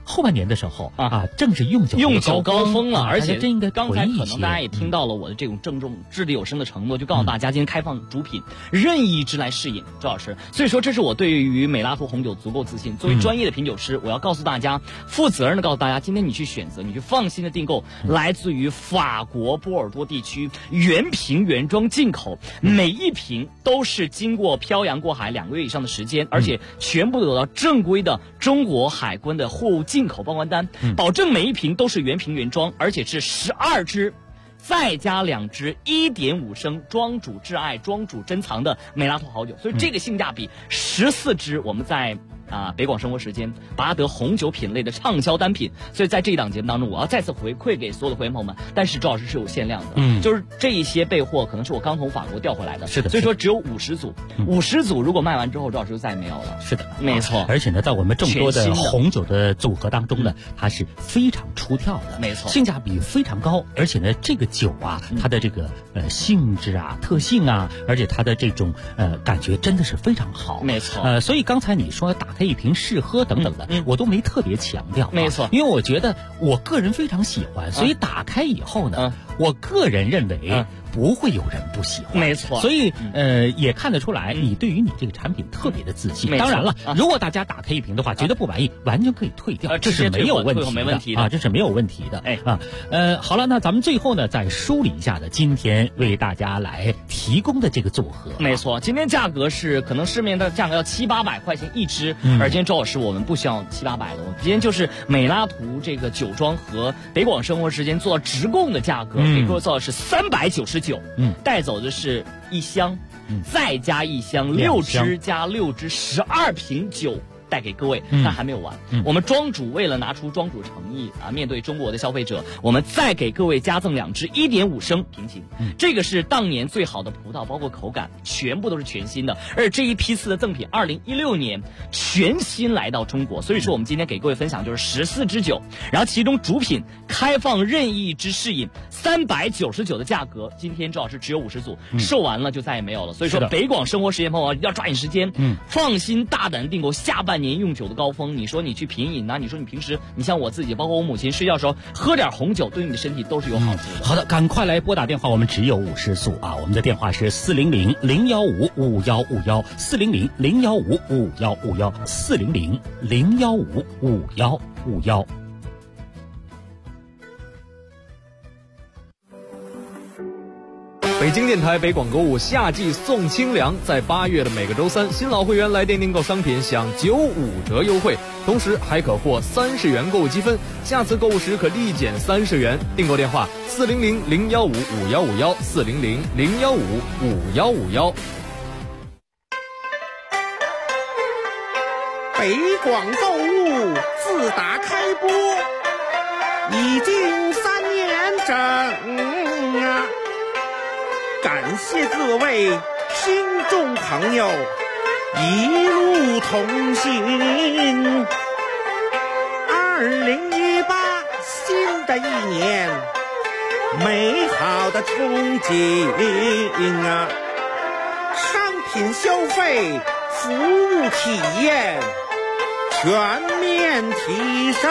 后半年的时候正是用酒高峰了，而且真应该刚才可能大家也听到了我的这种郑重掷地有声的承诺，就告诉大家今天开放主品任意之来试饮，周老师。所以说这是我对于美拉图红酒足够自信。作为专业的品酒师，我要告诉大家，负责任的告诉大家，今天你去选择，你去放心的订购来自于法国波尔多地区原瓶原装进口，每一瓶都是经过漂洋过海2个月以上的时间，而且全部得到正规的中国海关的货物进口报关单，保证每一瓶都是原瓶原装，而且是12支再加2支1.5升庄主挚爱庄主珍藏的美拉图好酒，所以这个性价比14支我们在北广生活时间拔得红酒品类的畅销单品。所以在这一档节目当中，我要再次回馈给所有的会员朋友们，但是周老师是有限量的，就是这一些备货可能是我刚从法国调回来的， 是的， 所以说只有50组，50组如果卖完之后，周老师就再也没有了。 是的， 没错。 而且呢，在我们众多的红酒的组合当中呢，它是非常出挑的， 没错， 性价比非常高，而且呢，这个酒它的这个性质特性而且它的这种感觉真的是非常好， 没错。 所以刚才你说打开一瓶试喝等等的，我都没特别强调， 没错， 因为我觉得我个人非常喜欢，所以打开以后呢，我个人认为不会有人不喜欢， 没错。 所以也看得出来，你对于你这个产品特别的自信。当然了，如果大家打开一瓶的话，觉得不满意，完全可以退掉，这是没有问题的，这是没有问题的。好了，那咱们最后呢，再梳理一下呢，今天为大家来提供的这个组合， 没错，今天价格是可能市面的价格要700-800块钱一支，而今天周老师我们不需要700-800的，我们今天就是美拉图这个酒庄和北广生活时间做直供的价格，给各位做的是399，带走的是1箱，再加1箱6支加6支12瓶酒。带给各位，但还没有完。我们庄主为了拿出庄主诚意面对中国的消费者，我们再给各位加赠2支1.5升瓶型。这个是当年最好的葡萄，包括口感全部都是全新的。而这一批次的赠品，2016年全新来到中国，所以说我们今天给各位分享就是14支酒，然后其中主品开放任意之试饮，399的价格，今天周老师只有50组，售完了就再也没有了。所以说北广生活时间朋友要抓紧时间，放心大胆订购下半年用酒的高峰。你说你去品饮你说你平时你像我自己，包括我母亲睡觉的时候喝点红酒，对你的身体都是有好处的。 好的，赶快来拨打电话，我们只有50组我们的电话是400-015-5151，400-015-5151，400-015-5151。 北京电台北广购物夏季送清凉，在8月的每个周三，新老会员来电订购商品享95折优惠，同时还可获30元购物积分，下次购物时可立减30元。订购电话400-015-5151，400-015-5151。 北广购物自打开播已经3年整感谢各位听众朋友一路同行。2018新的一年，美好的憧憬商品消费、服务体验全面提升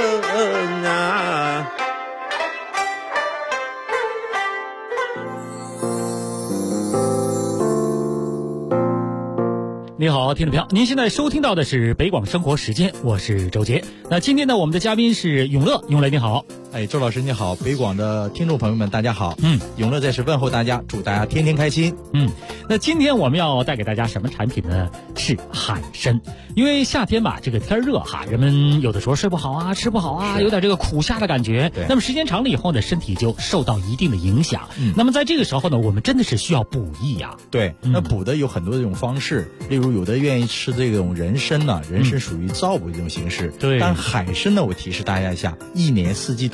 你好，听众朋友，您现在收听到的是北广生活时间，我是周杰。那今天呢，我们的嘉宾是永乐，永乐你好。 周老师你好，北广的听众朋友们大家好。永乐在此问候大家，祝大家天天开心。 那今天我们要带给大家什么产品呢？是海参。因为夏天吧，这个天热人们有的时候睡不好吃不好有点这个苦夏的感觉。那么时间长了以后呢，身体就受到一定的影响。那么在这个时候呢，我们真的是需要补益对，那补的有很多这种方式，例如有的愿意吃这种人参人参属于造补这种形式。 对， 但海参呢，我提示大家一下，一年四季都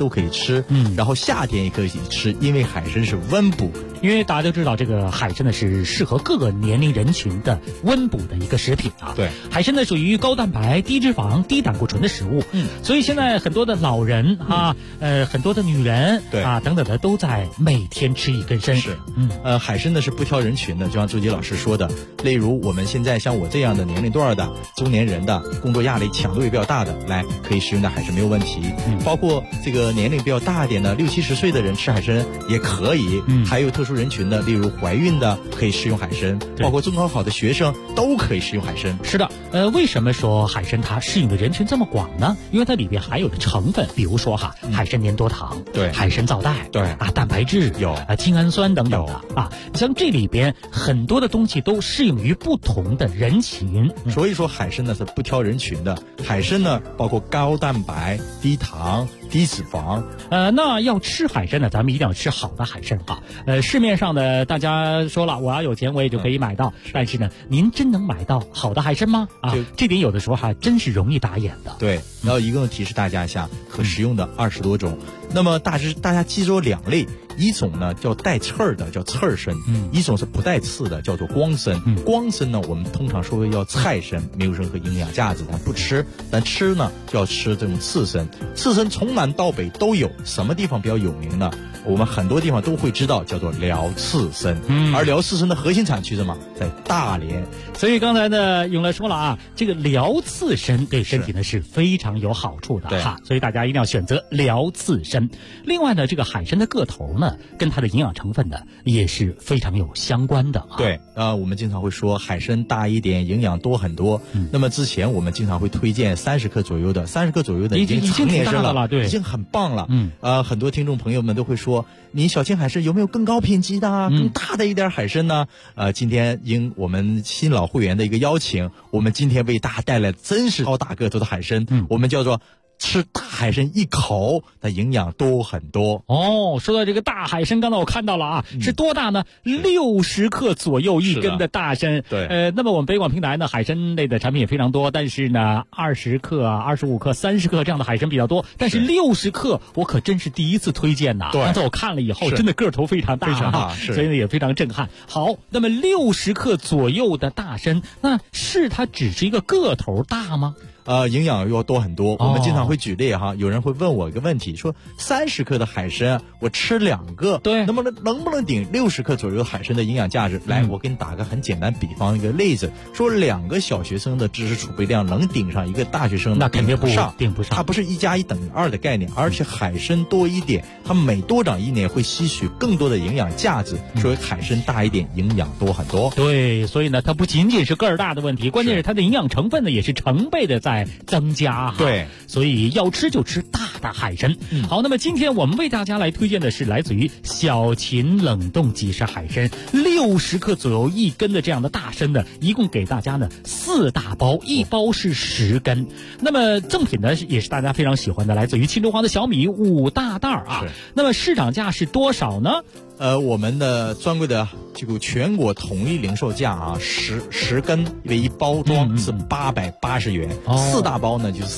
都可以吃，然后夏天也可以吃，因为海参是温补。 因为大家都知道，这个海参呢是适合各个年龄人群的温补的一个食品啊。 对， 海参呢属于高蛋白、低脂肪、低胆固醇的食物。所以现在很多的老人啊，很多的女人啊等等的都在每天吃一根参。 是，海参呢是不挑人群的，就像周杰老师说的，例如我们现在像我这样的年龄段的中年人的，工作压力强度也比较大的，来可以食用的海参没有问题。包括这个年龄比较大一点的60、70岁的人吃海参也可以。还有特殊人群的，例如怀孕的可以食用海参，包括中高考的学生都可以食用海参。 是的，为什么说海参它适应的人群这么广呢？因为它里边含有的成分，比如说海参粘多糖， 对， 海参皂苷， 对蛋白质有精氨酸等等的像这里边很多的东西都适应于不同的人群。 所以说海参呢是不挑人群的，海参呢包括高蛋白、低糖、低脂肪。 那要吃海参呢，咱们一定要吃好的海参市面上的大家说了，我要有钱我也就可以买到，但是呢，您真能买到好的海参吗？这点有的时候还真是容易打眼的。 对，然后一共提示大家一下，可食用的20多种。那么大家记住2类，一种呢叫带刺儿的，叫刺儿参；一种是不带刺的，叫做光参。光参呢，我们通常说要菜参，没有任何营养价值，咱不吃。咱吃呢就要吃这种刺参。刺参从南到北都有，什么地方比较有名呢？我们很多地方都会知道，叫做辽刺参。而辽刺参的核心产区是什么？在大连。 所以刚才呢，永乐说了这个辽刺参对身体呢是非常有好处的所以大家一定要选择辽刺参。另外呢，这个海参的个头呢，跟它的营养成分呢也是非常有相关的对，我们经常会说海参大一点，营养多很多。那么之前我们经常会推荐30克左右的，30克左右的已经成年参了， 对， 已经很棒了。很多听众朋友们都会说，你小青海参有没有更高品级的更大的一点海参呢？今天应我们新老会员的一个邀请，我们今天为大家带来真是高大个头的海参，我们叫做吃大海参一口，它营养多很多。 说到这个大海参，刚才我看到了是多大呢？60克左右一根的大参。 对， 那么我们北广平台呢，海参类的产品也非常多，但是呢，20克、25克、30克这样的海参比较多，但是60克我可真是第一次推荐呐。刚才我看了以后，真的个头非常大， 非常大， 所以呢也非常震撼。好，那么60克左右的大参，那是它只是一个个头大吗？ 营养要多很多。我们经常会举例有人会问我一个问题，说30克的海参我吃2个， 对， 能不能顶60克左右海参的营养价值？来，我给你打个很简单比方一个例子，说2个小学生的知识储备量能顶上一个大学生， 那肯定顶不上。 它不是1+1等于2的概念，而且海参多一点，它每多长1年会吸取更多的营养价值，所以海参大一点，营养多很多。 对，所以呢，它不仅仅是个儿大的问题，关键是它的营养成分呢也是成倍的在增加对， 所以要吃就吃大的海参。好，那么今天我们为大家来推荐的是来自于小秦冷冻即食海参，60克左右一根的这样的大参呢，一共给大家呢4大包，一包是10根。那么赠品呢也是大家非常喜欢的，来自于秦中华的小米5大袋那么市场价是多少呢？ 我们的专柜的这个全国统一零售价10根为一包装是880元，4大包呢就是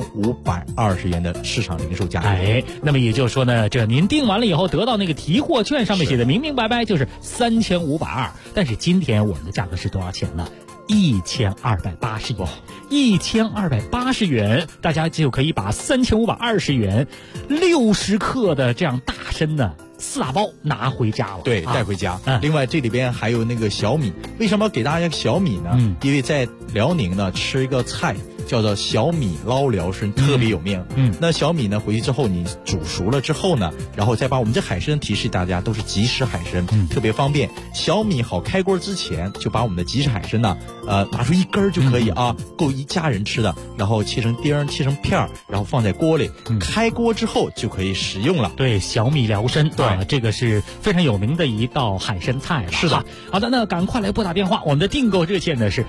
3520元的市场零售价。 那么也就是说呢，这您订完了以后得到那个提货券，上面写的明明白白就是3520，但是今天我们的价格是多少钱呢？1280元，1280元，大家就可以把3520元60克的这样大参呢4大包拿回家了， 对，带回家。另外这里边还有那个小米，为什么要给大家小米呢？因为在辽宁呢吃一个菜叫做小米捞辽参，特别有名。那小米呢回去之后你煮熟了之后呢，然后再把我们这海参提示大家都是即食海参，特别方便。小米好开锅之前就把我们的即食海参呢拿出1根就可以够一家人吃的，然后切成丁切成片儿，然后放在锅里，开锅之后就可以食用了。 对，小米辽参， 对， 这个是非常有名的一道海参菜了。 是的。 好的，那赶快来拨打电话，我们的订购热线呢是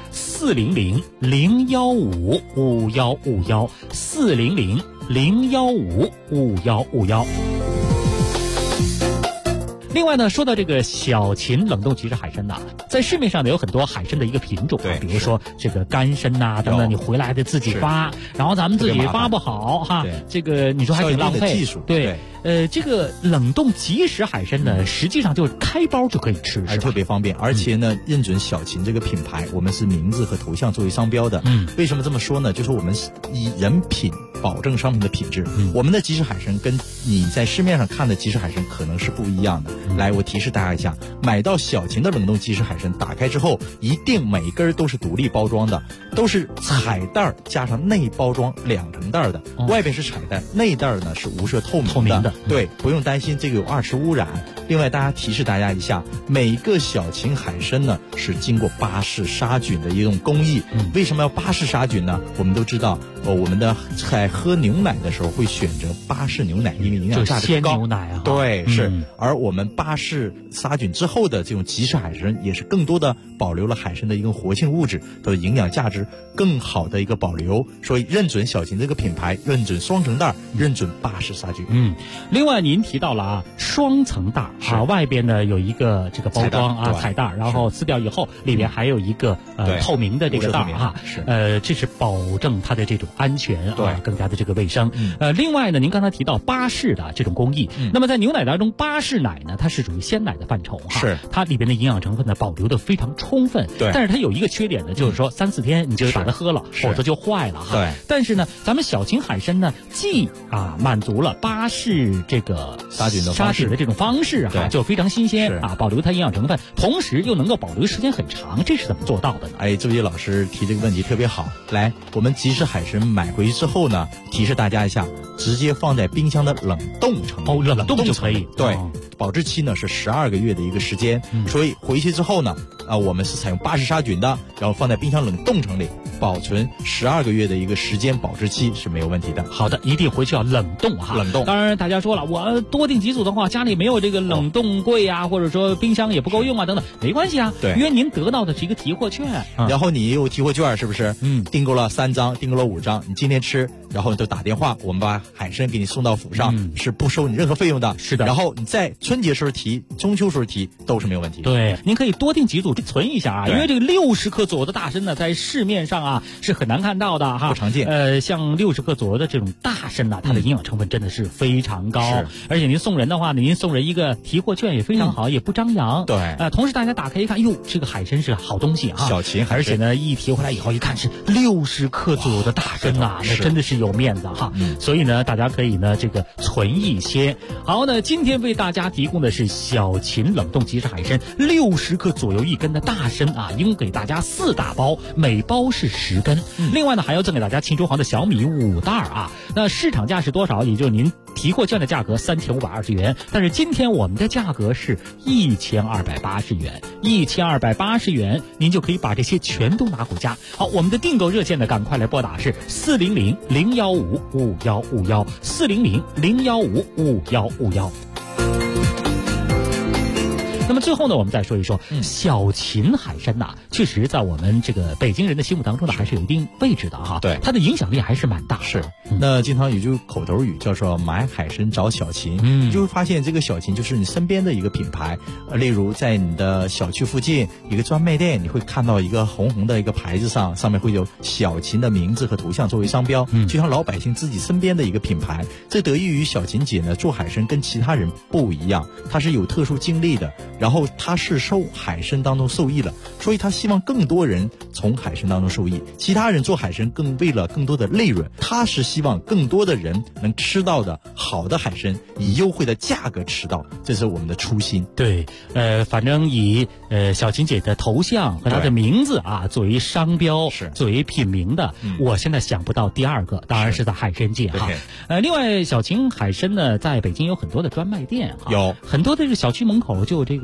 400-015-5151 400-015-5151。 另外呢，说到这个小秦冷冻即食海参呐，在市面上呢有很多海参的一个品种， 对， 比如说这个干参呐等等，你回来得自己发，然后咱们自己发不好哈，这个你说还挺浪费。 技术对。这个冷冻即食海参呢，实际上就是开包就可以吃， 还特别方便。而且呢，认准小秦这个品牌，我们是名字和头像作为商标的。为什么这么说呢？就是我们以人品保证商品的品质。我们的即食海参跟你在市面上看的即食海参可能是不一样的。来，我提示大家一下，买到小秦的冷冻即食海参，打开之后一定每根都是独立包装的，都是彩袋加上内包装2层袋的，外边是彩袋，内袋呢是无色透明的。对，不用担心这个有2次污染。另外，提示大家一下，每个小秦海参呢是经过巴氏杀菌的一种工艺。为什么要巴氏杀菌呢？我们都知道，我们在喝牛奶的时候会选择巴氏牛奶，因为营养价值高。 鲜牛奶啊， 对，是。而我们巴氏杀菌之后的这种即食海参，也是更多的保留了海参的一个活性物质的营养价值更好的一个保留。所以认准小秦这个品牌，认准双层袋，认准巴氏杀菌。 另外您提到了啊，双层袋啊，外边呢有一个这个包装啊彩袋，然后撕掉以后里边还有一个透明的这个袋啊，这是保证它的这种安全啊，更加的这个卫生。另外呢，您刚才提到巴氏的这种工艺，那么在牛奶当中，巴氏奶呢，它是属于鲜奶的范畴哈， 是它里边的营养成分呢保留的非常充分。 对， 但是它有一个缺点呢，就是说3-4天你就把它喝了，否则就坏了哈。 对， 但是呢，咱们小秦海参呢，既满足了巴氏这个杀菌的这种方式哈，就非常新鲜啊，保留它营养成分，同时又能够保留时间很长，这是怎么做到的呢？ 哎，这位老师提这个问题特别好。来，我们即食海参买回去之后呢，提示大家一下，直接放在冰箱的冷冻层里。 冷冻就可以。 对，保质期呢是12个月的一个时间，所以回去之后呢，我们是采用巴氏杀菌的，然后放在冰箱冷冻层里保存12个月的一个时间，保质期是没有问题的。 好的，一定回去要冷冻哈。 冷冻。 当然，大家说了，我多订几组的话，家里没有这个冷冻柜啊，或者说冰箱也不够用啊，等等，没关系啊。 对， 因为您得到的是一个提货券， 然后你有提货券是不是？订购了3张，订购了5张，你今天吃，然后你就打电话，我们把海参给你送到府上，是不收你任何费用的。 是的。 然后你在春节时候提，中秋时候提都是没有问题。 对，您可以多订几组存一下啊，因为这个60克左右的大参呢，在市面上啊是很难看到的哈， 不常见。 像60克左右的这种大参呐，它的营养成分真的是非常高，而且您送人的话呢，您送人一个提货券也非常好，也不张扬。 对， 同时大家打开一看，哟，这个海参是好东西哈， 小秦海参， 而且呢，一提回来以后一看是60克左右的大参呐，那真的是有面子哈。所以呢，大家可以呢这个存一些。好呢，今天为大家提供的是小秦冷冻即食海参60克左右1根的大参啊，一共给大家4大包，每包是10根。另外呢，还要赠给大家秦州行的小米5袋啊。那市场价是多少？也就是您提货券的价格3520元，但是今天我们的价格是1280元，1280元您就可以把这些全都拿回家。好，我们的订购热线呢，赶快来拨打是400-015-5151，400-015-5151。那么最后呢，我们再说一说小秦海参呐，确实在我们这个北京人的心目当中呢，还是有一定位置的哈。 对， 它的影响力还是蛮大的。 是，那经常有句口头语叫做买海参找小秦，就会发现这个小秦就是你身边的一个品牌。例如在你的小区附近一个专卖店，你会看到一个红红的一个牌子上面会有小秦的名字和图像作为商标，就像老百姓自己身边的一个品牌。这得益于小秦姐呢做海参跟其他人不一样，她是有特殊经历的。然后他是受海参当中受益了，所以他希望更多人从海参当中受益。其他人做海参为了更多的利润，他是希望更多的人能吃到的好的海参，以优惠的价格吃到，这是我们的初心。 对，反正以小秦姐的头像和她的名字啊作为商标，作为品名的，我现在想不到第二个，当然是在海参界哈。另外小秦海参呢，在北京有很多的专卖店哈， 有很多的这个小区门口就有这个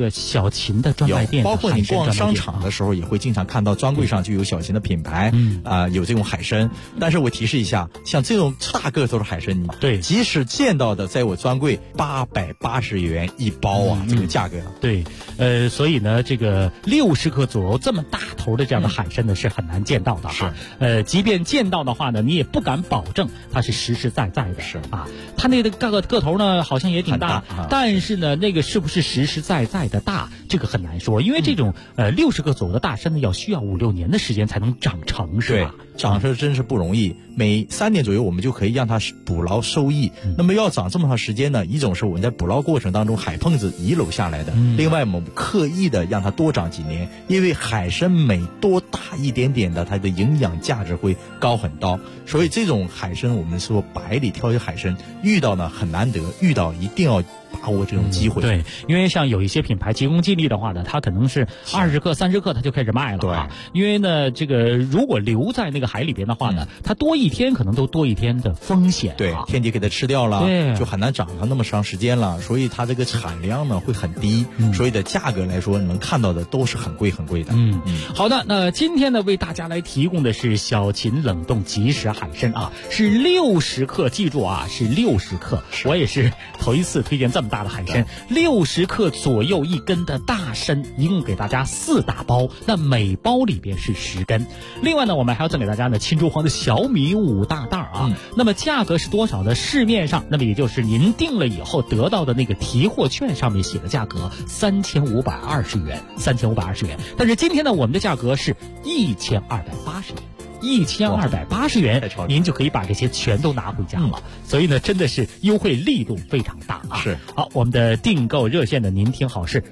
个小秦的专卖店， 包括你逛商场的时候，也会经常看到专柜上就有小秦的品牌，有这种海参。但是我提示一下，像这种大个头的海参， 对， 即使见到的，在我专柜880元一包啊，这个价格。 对，所以呢，这个60克左右这么大头的这样的海参呢，是很难见到的哈。即便见到的话呢，你也不敢保证它是实实在在的。 是啊，它那个个头呢，好像也挺大，但是呢，那个是不是实实在在的大，这个很难说，因为这种60克左右的大参呢，需要5、6年的时间才能长成，是吧？ 长成真是不容易，每3年左右我们就可以让它捕捞收益。那么要长这么长时间呢，一种是我们在捕捞过程当中海碰子遗留下来的，另外我们刻意的让它多长几年，因为海参每多大一点点的，它的营养价值会高很高。所以这种海参，我们说百里挑一海参，遇到呢很难得，遇到一定要把握这种机会。 对，因为像有一些品牌急功近利的话呢，它可能是20克、30克它就开始卖了。对，因为呢，这个如果留在那个海里边的话呢，它多一天可能都多一天的风险。 对，天敌给它吃掉了， 对， 就很难长它那么长时间了，所以它这个产量呢会很低，所以的价格来说，能看到的都是很贵很贵的。 好的，那今天呢为大家来提供的是小秦冷冻即食海参啊，是60克，记住啊，是60克。我也是头一次推荐这么大的海参，60克左右一根的大参，一共给大家4大包，那每包里边是10根。另外呢，我们还要赠给大家呢青珠黄的小米5大袋啊。那么价格是多少呢？市面上那么也就是您订了以后得到的那个提货券上面写的价格3520元，3520元。但是今天呢，我们的价格是1280元。1280元，您就可以把这些全都拿回家了。所以呢，真的是优惠力度非常大啊！ 是。 好，我们的订购热线呢，您听好，是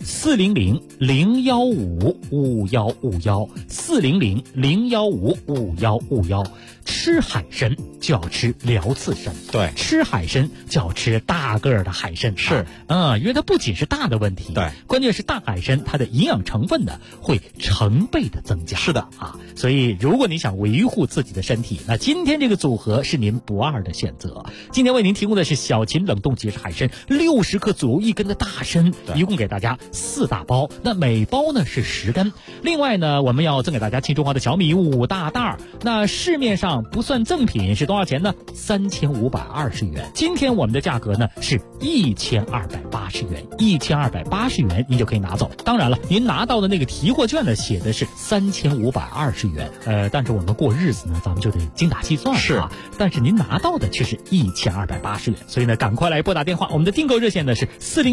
400-015-5151，400-015-5151。吃海参就要吃辽刺参， 对， 吃海参就要吃大个儿的海参， 是， 因为它不仅是大的问题， 对， 关键是大海参它的营养成分呢会成倍的增加， 是的啊，所以如果你想维护自己的身体，那今天这个组合是您不二的选择。今天为您提供的是小秦冷冻即食海参60克左右一根的大参，一共给大家4大包，那每包呢是10根。另外呢，我们要赠给大家青中华的小米5大袋，那市面上不算赠品是多少钱呢？3520元。今天我们的价格呢是1280元，1280元您就可以拿走。当然了，您拿到的那个提货券呢写的是3520元，但是我们过日子呢，咱们就得精打细算啊。但是您拿到的却是1280元，所以呢，赶快来拨打电话，我们的订购热线呢是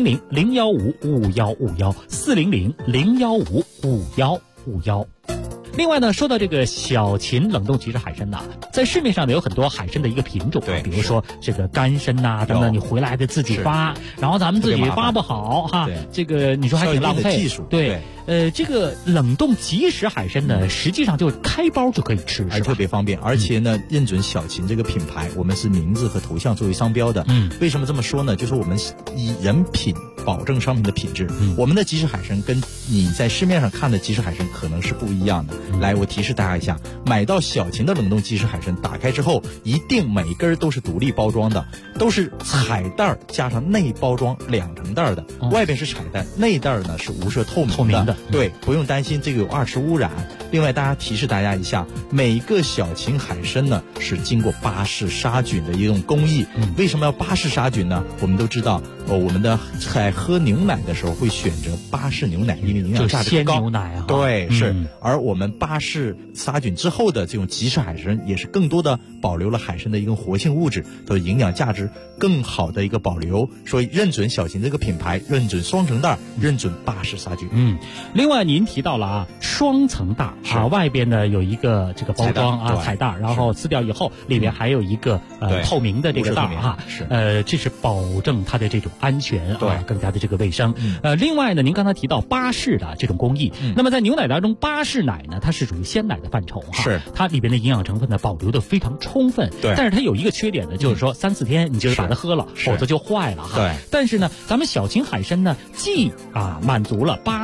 400-015-5151，400-015-5151。另外呢，说到这个小秦冷冻即食海参呐，在市面上呢有很多海参的一个品种，比如说这个干参呐等等，你回来还得自己发，然后咱们自己发不好哈，这个你说还挺浪费。 技术对，这个冷冻即食海参呢，实际上就开包就可以吃，是吧？ 特别方便，而且呢，认准小秦这个品牌，我们是名字和头像作为商标的。为什么这么说呢？就是我们以人品保证商品的品质。我们的即食海参跟你在市面上看的即食海参可能是不一样的。来，我提示大家一下，买到小秦的冷冻即食海参，打开之后一定每根都是独立包装的，都是彩袋加上内包装2层袋的，外边是彩袋，内袋呢是无色透明的。对，不用担心这个有2次污染。另外，提示大家一下，每个小秦海参呢是经过巴氏杀菌的一种工艺。为什么要巴氏杀菌呢？我们都知道，我们在喝牛奶的时候会选择巴氏牛奶，因为营养价值高。 鲜牛奶啊， 对，是。而我们巴氏杀菌之后的这种即食海参，也是更多的保留了海参的一个活性物质，的营养价值更好的一个保留。所以认准小秦这个品牌，认准双层袋，认准巴氏杀菌。 另外您提到了双层袋啊，外边呢有一个这个包装彩袋，然后撕掉以后里边还有一个透明的这个袋啊，这是保证它的这种安全啊，更加的这个卫生。另外呢，您刚才提到巴氏的这种工艺，那么在牛奶当中，巴氏奶呢，它是属于鲜奶的范畴哈，它里边的营养成分呢保留的非常充分。但是它有一个缺点呢，就是说3-4天你就把它喝了，否则就坏了哈。但是呢，咱们小秦海参呢，既满足了巴氏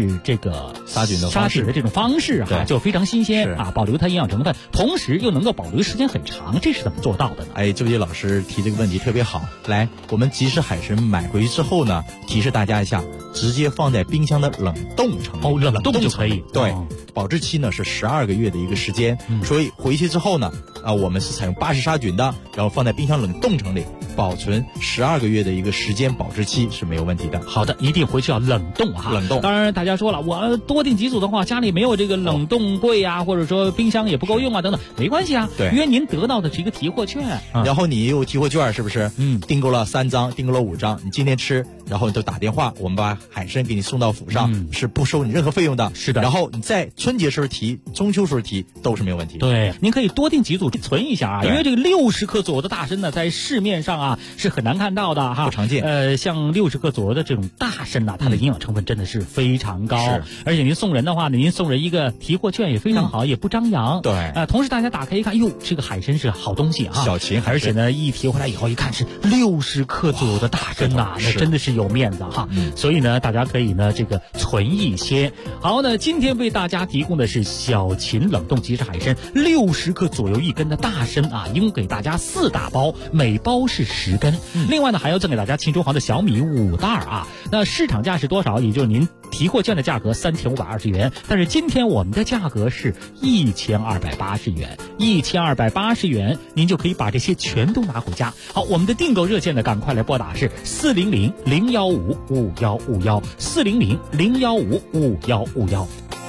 制这个杀菌的这种方式就非常新鲜保留它营养成分，同时又能够保留时间很长，这是怎么做到的呢？ 哎，周杰老师提这个问题特别好。来，我们即食海参买回去之后呢，提示大家一下，直接放在冰箱的冷冻层冷冻就可以。 对，保质期呢是12个月的一个时间，所以回去之后呢，我们是采用巴氏杀菌的，然后放在冰箱冷冻层里保存12个月的一个时间，保质期是没有问题的。 好的，一定回去要冷冻冷冻。 当然大家说了，我多订几组的话，家里没有这个冷冻柜或者说冰箱也不够用等等，没关系对， 因为您得到的是一个提货券， 然后你有提货券，是不是？订购了3张，订购了5张，你今天吃，然后你都打电话，我们把海参给你送到府上，是不收你任何费用的。 是的。 然后你在春节时候提，中秋时候提都是没有问题。 对，您可以多订几组存一下因为这个60克左右的大参呢，在市面上是很难看到的不常见。 像60克左右的这种大参它的营养成分真的是非常高，而且您送人的话呢，您送人一个提货券也非常好，也不张扬。 对， 同时大家打开一看，哟，这个海参是好东西小秦海参， 而且呢，一提回来以后一看是60克左右的大参那真的是有面子所以呢，大家可以呢这个存一些。好，那今天为大家提供的是小秦冷冻即食海参60克左右1根的大参一共给大家4大包，每包是10根。另外呢，还要赠给大家秦中华的小米5袋那市场价是多少？也就是您提货券的价格3520元，但是今天我们的价格是1280元，1280元您就可以把这些全都拿回家。好，我们的订购热线呢，赶快来拨打是400-015-5151，400-015-5151。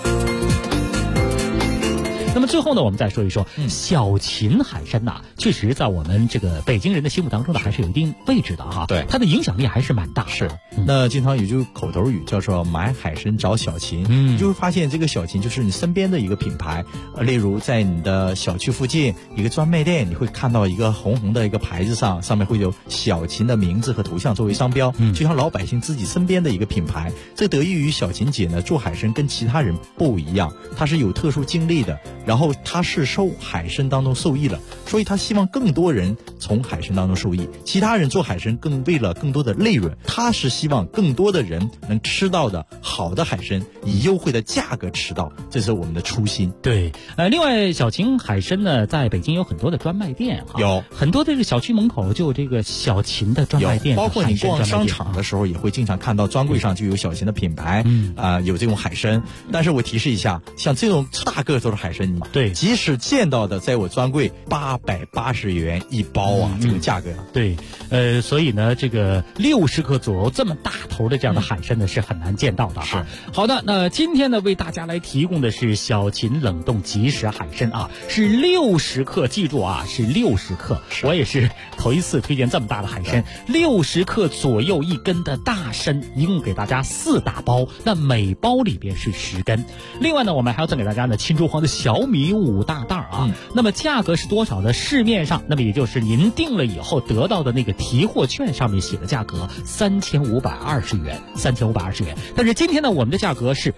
那么最后呢，我们再说一说小秦海参确实在我们这个北京人的心目当中呢，还是有一定位置的对， 它的影响力还是蛮大的。 是，那经常有句口头语叫做买海参找小秦，你就会发现这个小秦就是你身边的一个品牌。例如在你的小区附近一个专卖店，你会看到一个红红的一个牌子上面会有小秦的名字和图像作为商标，就像老百姓自己身边的一个品牌。这得益于小秦姐呢做海参跟其他人不一样，她是有特殊经历的，然后他是受海参当中受益了，所以他希望更多人从海参当中受益。其他人做海参为了更多的利润，他是希望更多的人能吃到的好的海参，以优惠的价格吃到，这是我们的初心。 对，另外小秦海参呢，在北京有很多的专卖店有很多的这个小区门口就有这个小秦的专卖店， 包括你逛商场的时候也会经常看到专柜上就有小秦的品牌，有这种海参。但是我提示一下，像这种大个头的海参， 对， 即使见到的在我专柜880元1包这个价格。 对，所以呢，这个60克左右这么大头的这样的海参呢，是很难见到的。 是。 好的，那今天呢，为大家来提供的是小秦冷冻即食海参是60克，记住是60克。我也是头一次推荐这么大的海参，60克左右1根的大参，一共给大家4大包，那每包里边是10根。另外呢，我们还要赠给大家呢秦中华的小米5大袋那么价格是多少呢？市面上那么也就是您订了以后得到的那个提货券上面写的价格3520元，3520元。但是今天呢，我们的价格是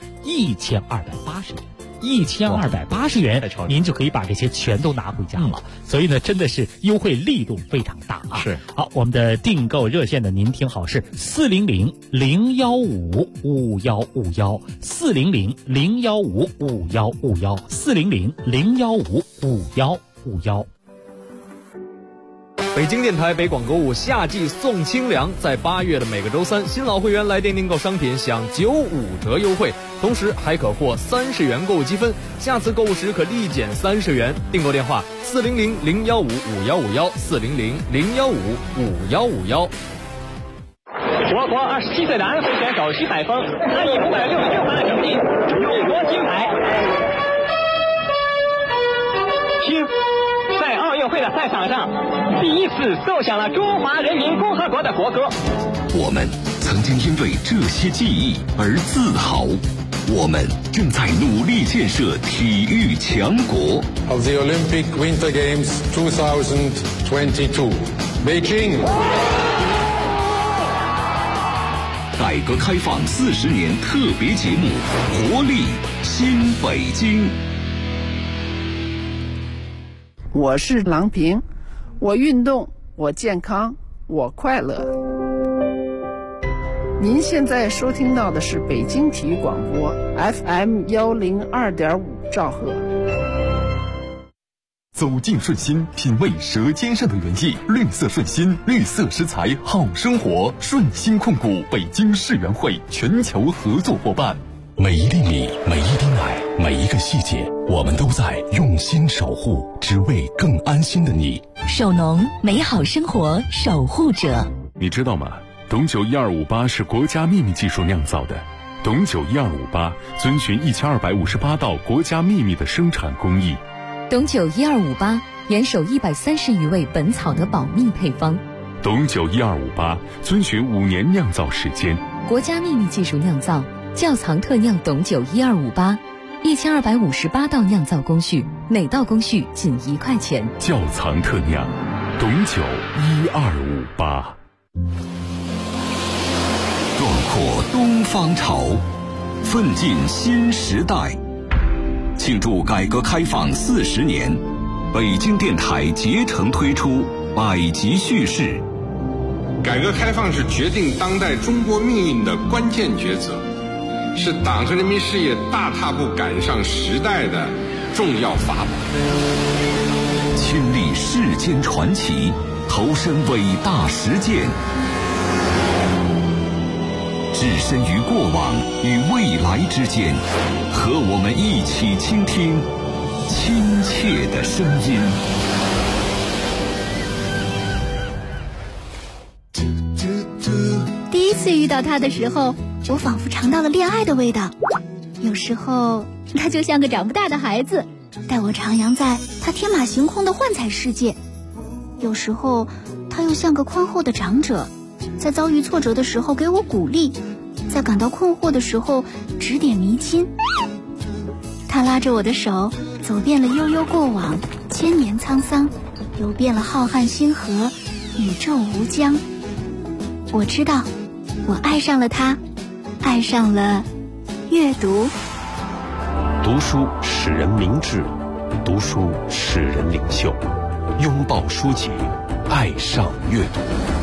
1280元，您就可以把这些全都拿回家了。所以呢，真的是优惠力度非常大是。 好，我们的订购热线呢，您听好是400-015-5151，400-015-5151，400-015-5151。 北京电台北广购物夏季送清凉，在8月的每个周三，新老会员来电订购商品享95折优惠，同时还可获30元购物积分，下次购物时可立减30元。订购电话400-015-5151，400-015-5151。 我国27岁的安徽选手徐载峰，他以566分的成绩勇夺金牌。在奥运会的赛场上，第一次奏响了中华人民共和国的国歌。 我们曾经因为这些记忆而自豪，我们正在努力建设体育强国。 Of the Olympic Winter Games 2022, Beijing. 改革开放40年特别节目，活力新北京。 我是郎平，我运动，我健康，我快乐。 您现在收听到的是北京体育广播 FM102.5兆赫。 走进顺心，品味舌尖上的原意。绿色顺心，绿色食材好生活。顺心控股北京世园会全球合作伙伴。 每一粒米，每一滴奶，每一个细节，我们都在用心守护，只为更安心的你。 守农，美好生活守护者。 你知道吗？董酒1258是国家秘密技术酿造的。董酒1258遵循1258道国家秘密的生产工艺。 董酒1258严守130余味本草的保密配方。 董酒1258遵循5年酿造时间， 国家秘密技术酿造，窖藏特酿董酒1258，1258道酿造工序，每道工序仅1块钱。 窖藏特酿，董酒1258。 壮阔东方潮，奋进新时代。庆祝改革开放40年，北京电台竭诚推出百集叙事。 改革开放是决定当代中国命运的关键抉择，是党和人民事业大踏步赶上时代的重要法宝。 亲历世间传奇，投身伟大实践，置身于过往与未来之间，和我们一起倾听亲切的声音。 第一次遇到他的时候，我仿佛尝到了恋爱的味道。有时候他就像个长不大的孩子，带我徜徉在他天马行空的幻彩世界。有时候他又像个宽厚的长者，在遭遇挫折的时候给我鼓励，在感到困惑的时候指点迷津。他拉着我的手，走遍了悠悠过往，千年沧桑，游遍了浩瀚星河，宇宙无疆。我知道，我爱上了他，爱上了阅读。 读书使人明智，读书使人领袖。拥抱书籍，爱上阅读。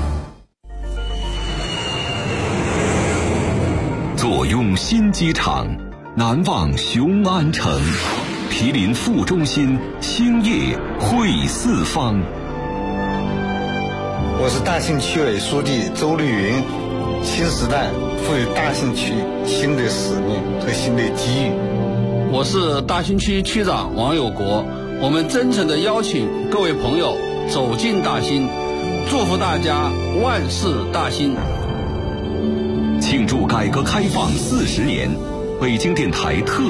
坐拥新机场，难忘雄安城。毗邻副中心，兴业汇四方。 我是大兴区委书记周绿云。新时代赋予大兴区新的使命和新的机遇。 我是大兴区区长王有国。我们真诚地邀请各位朋友走进大兴，祝福大家万事大兴。 庆祝改革开放40年，北京电台特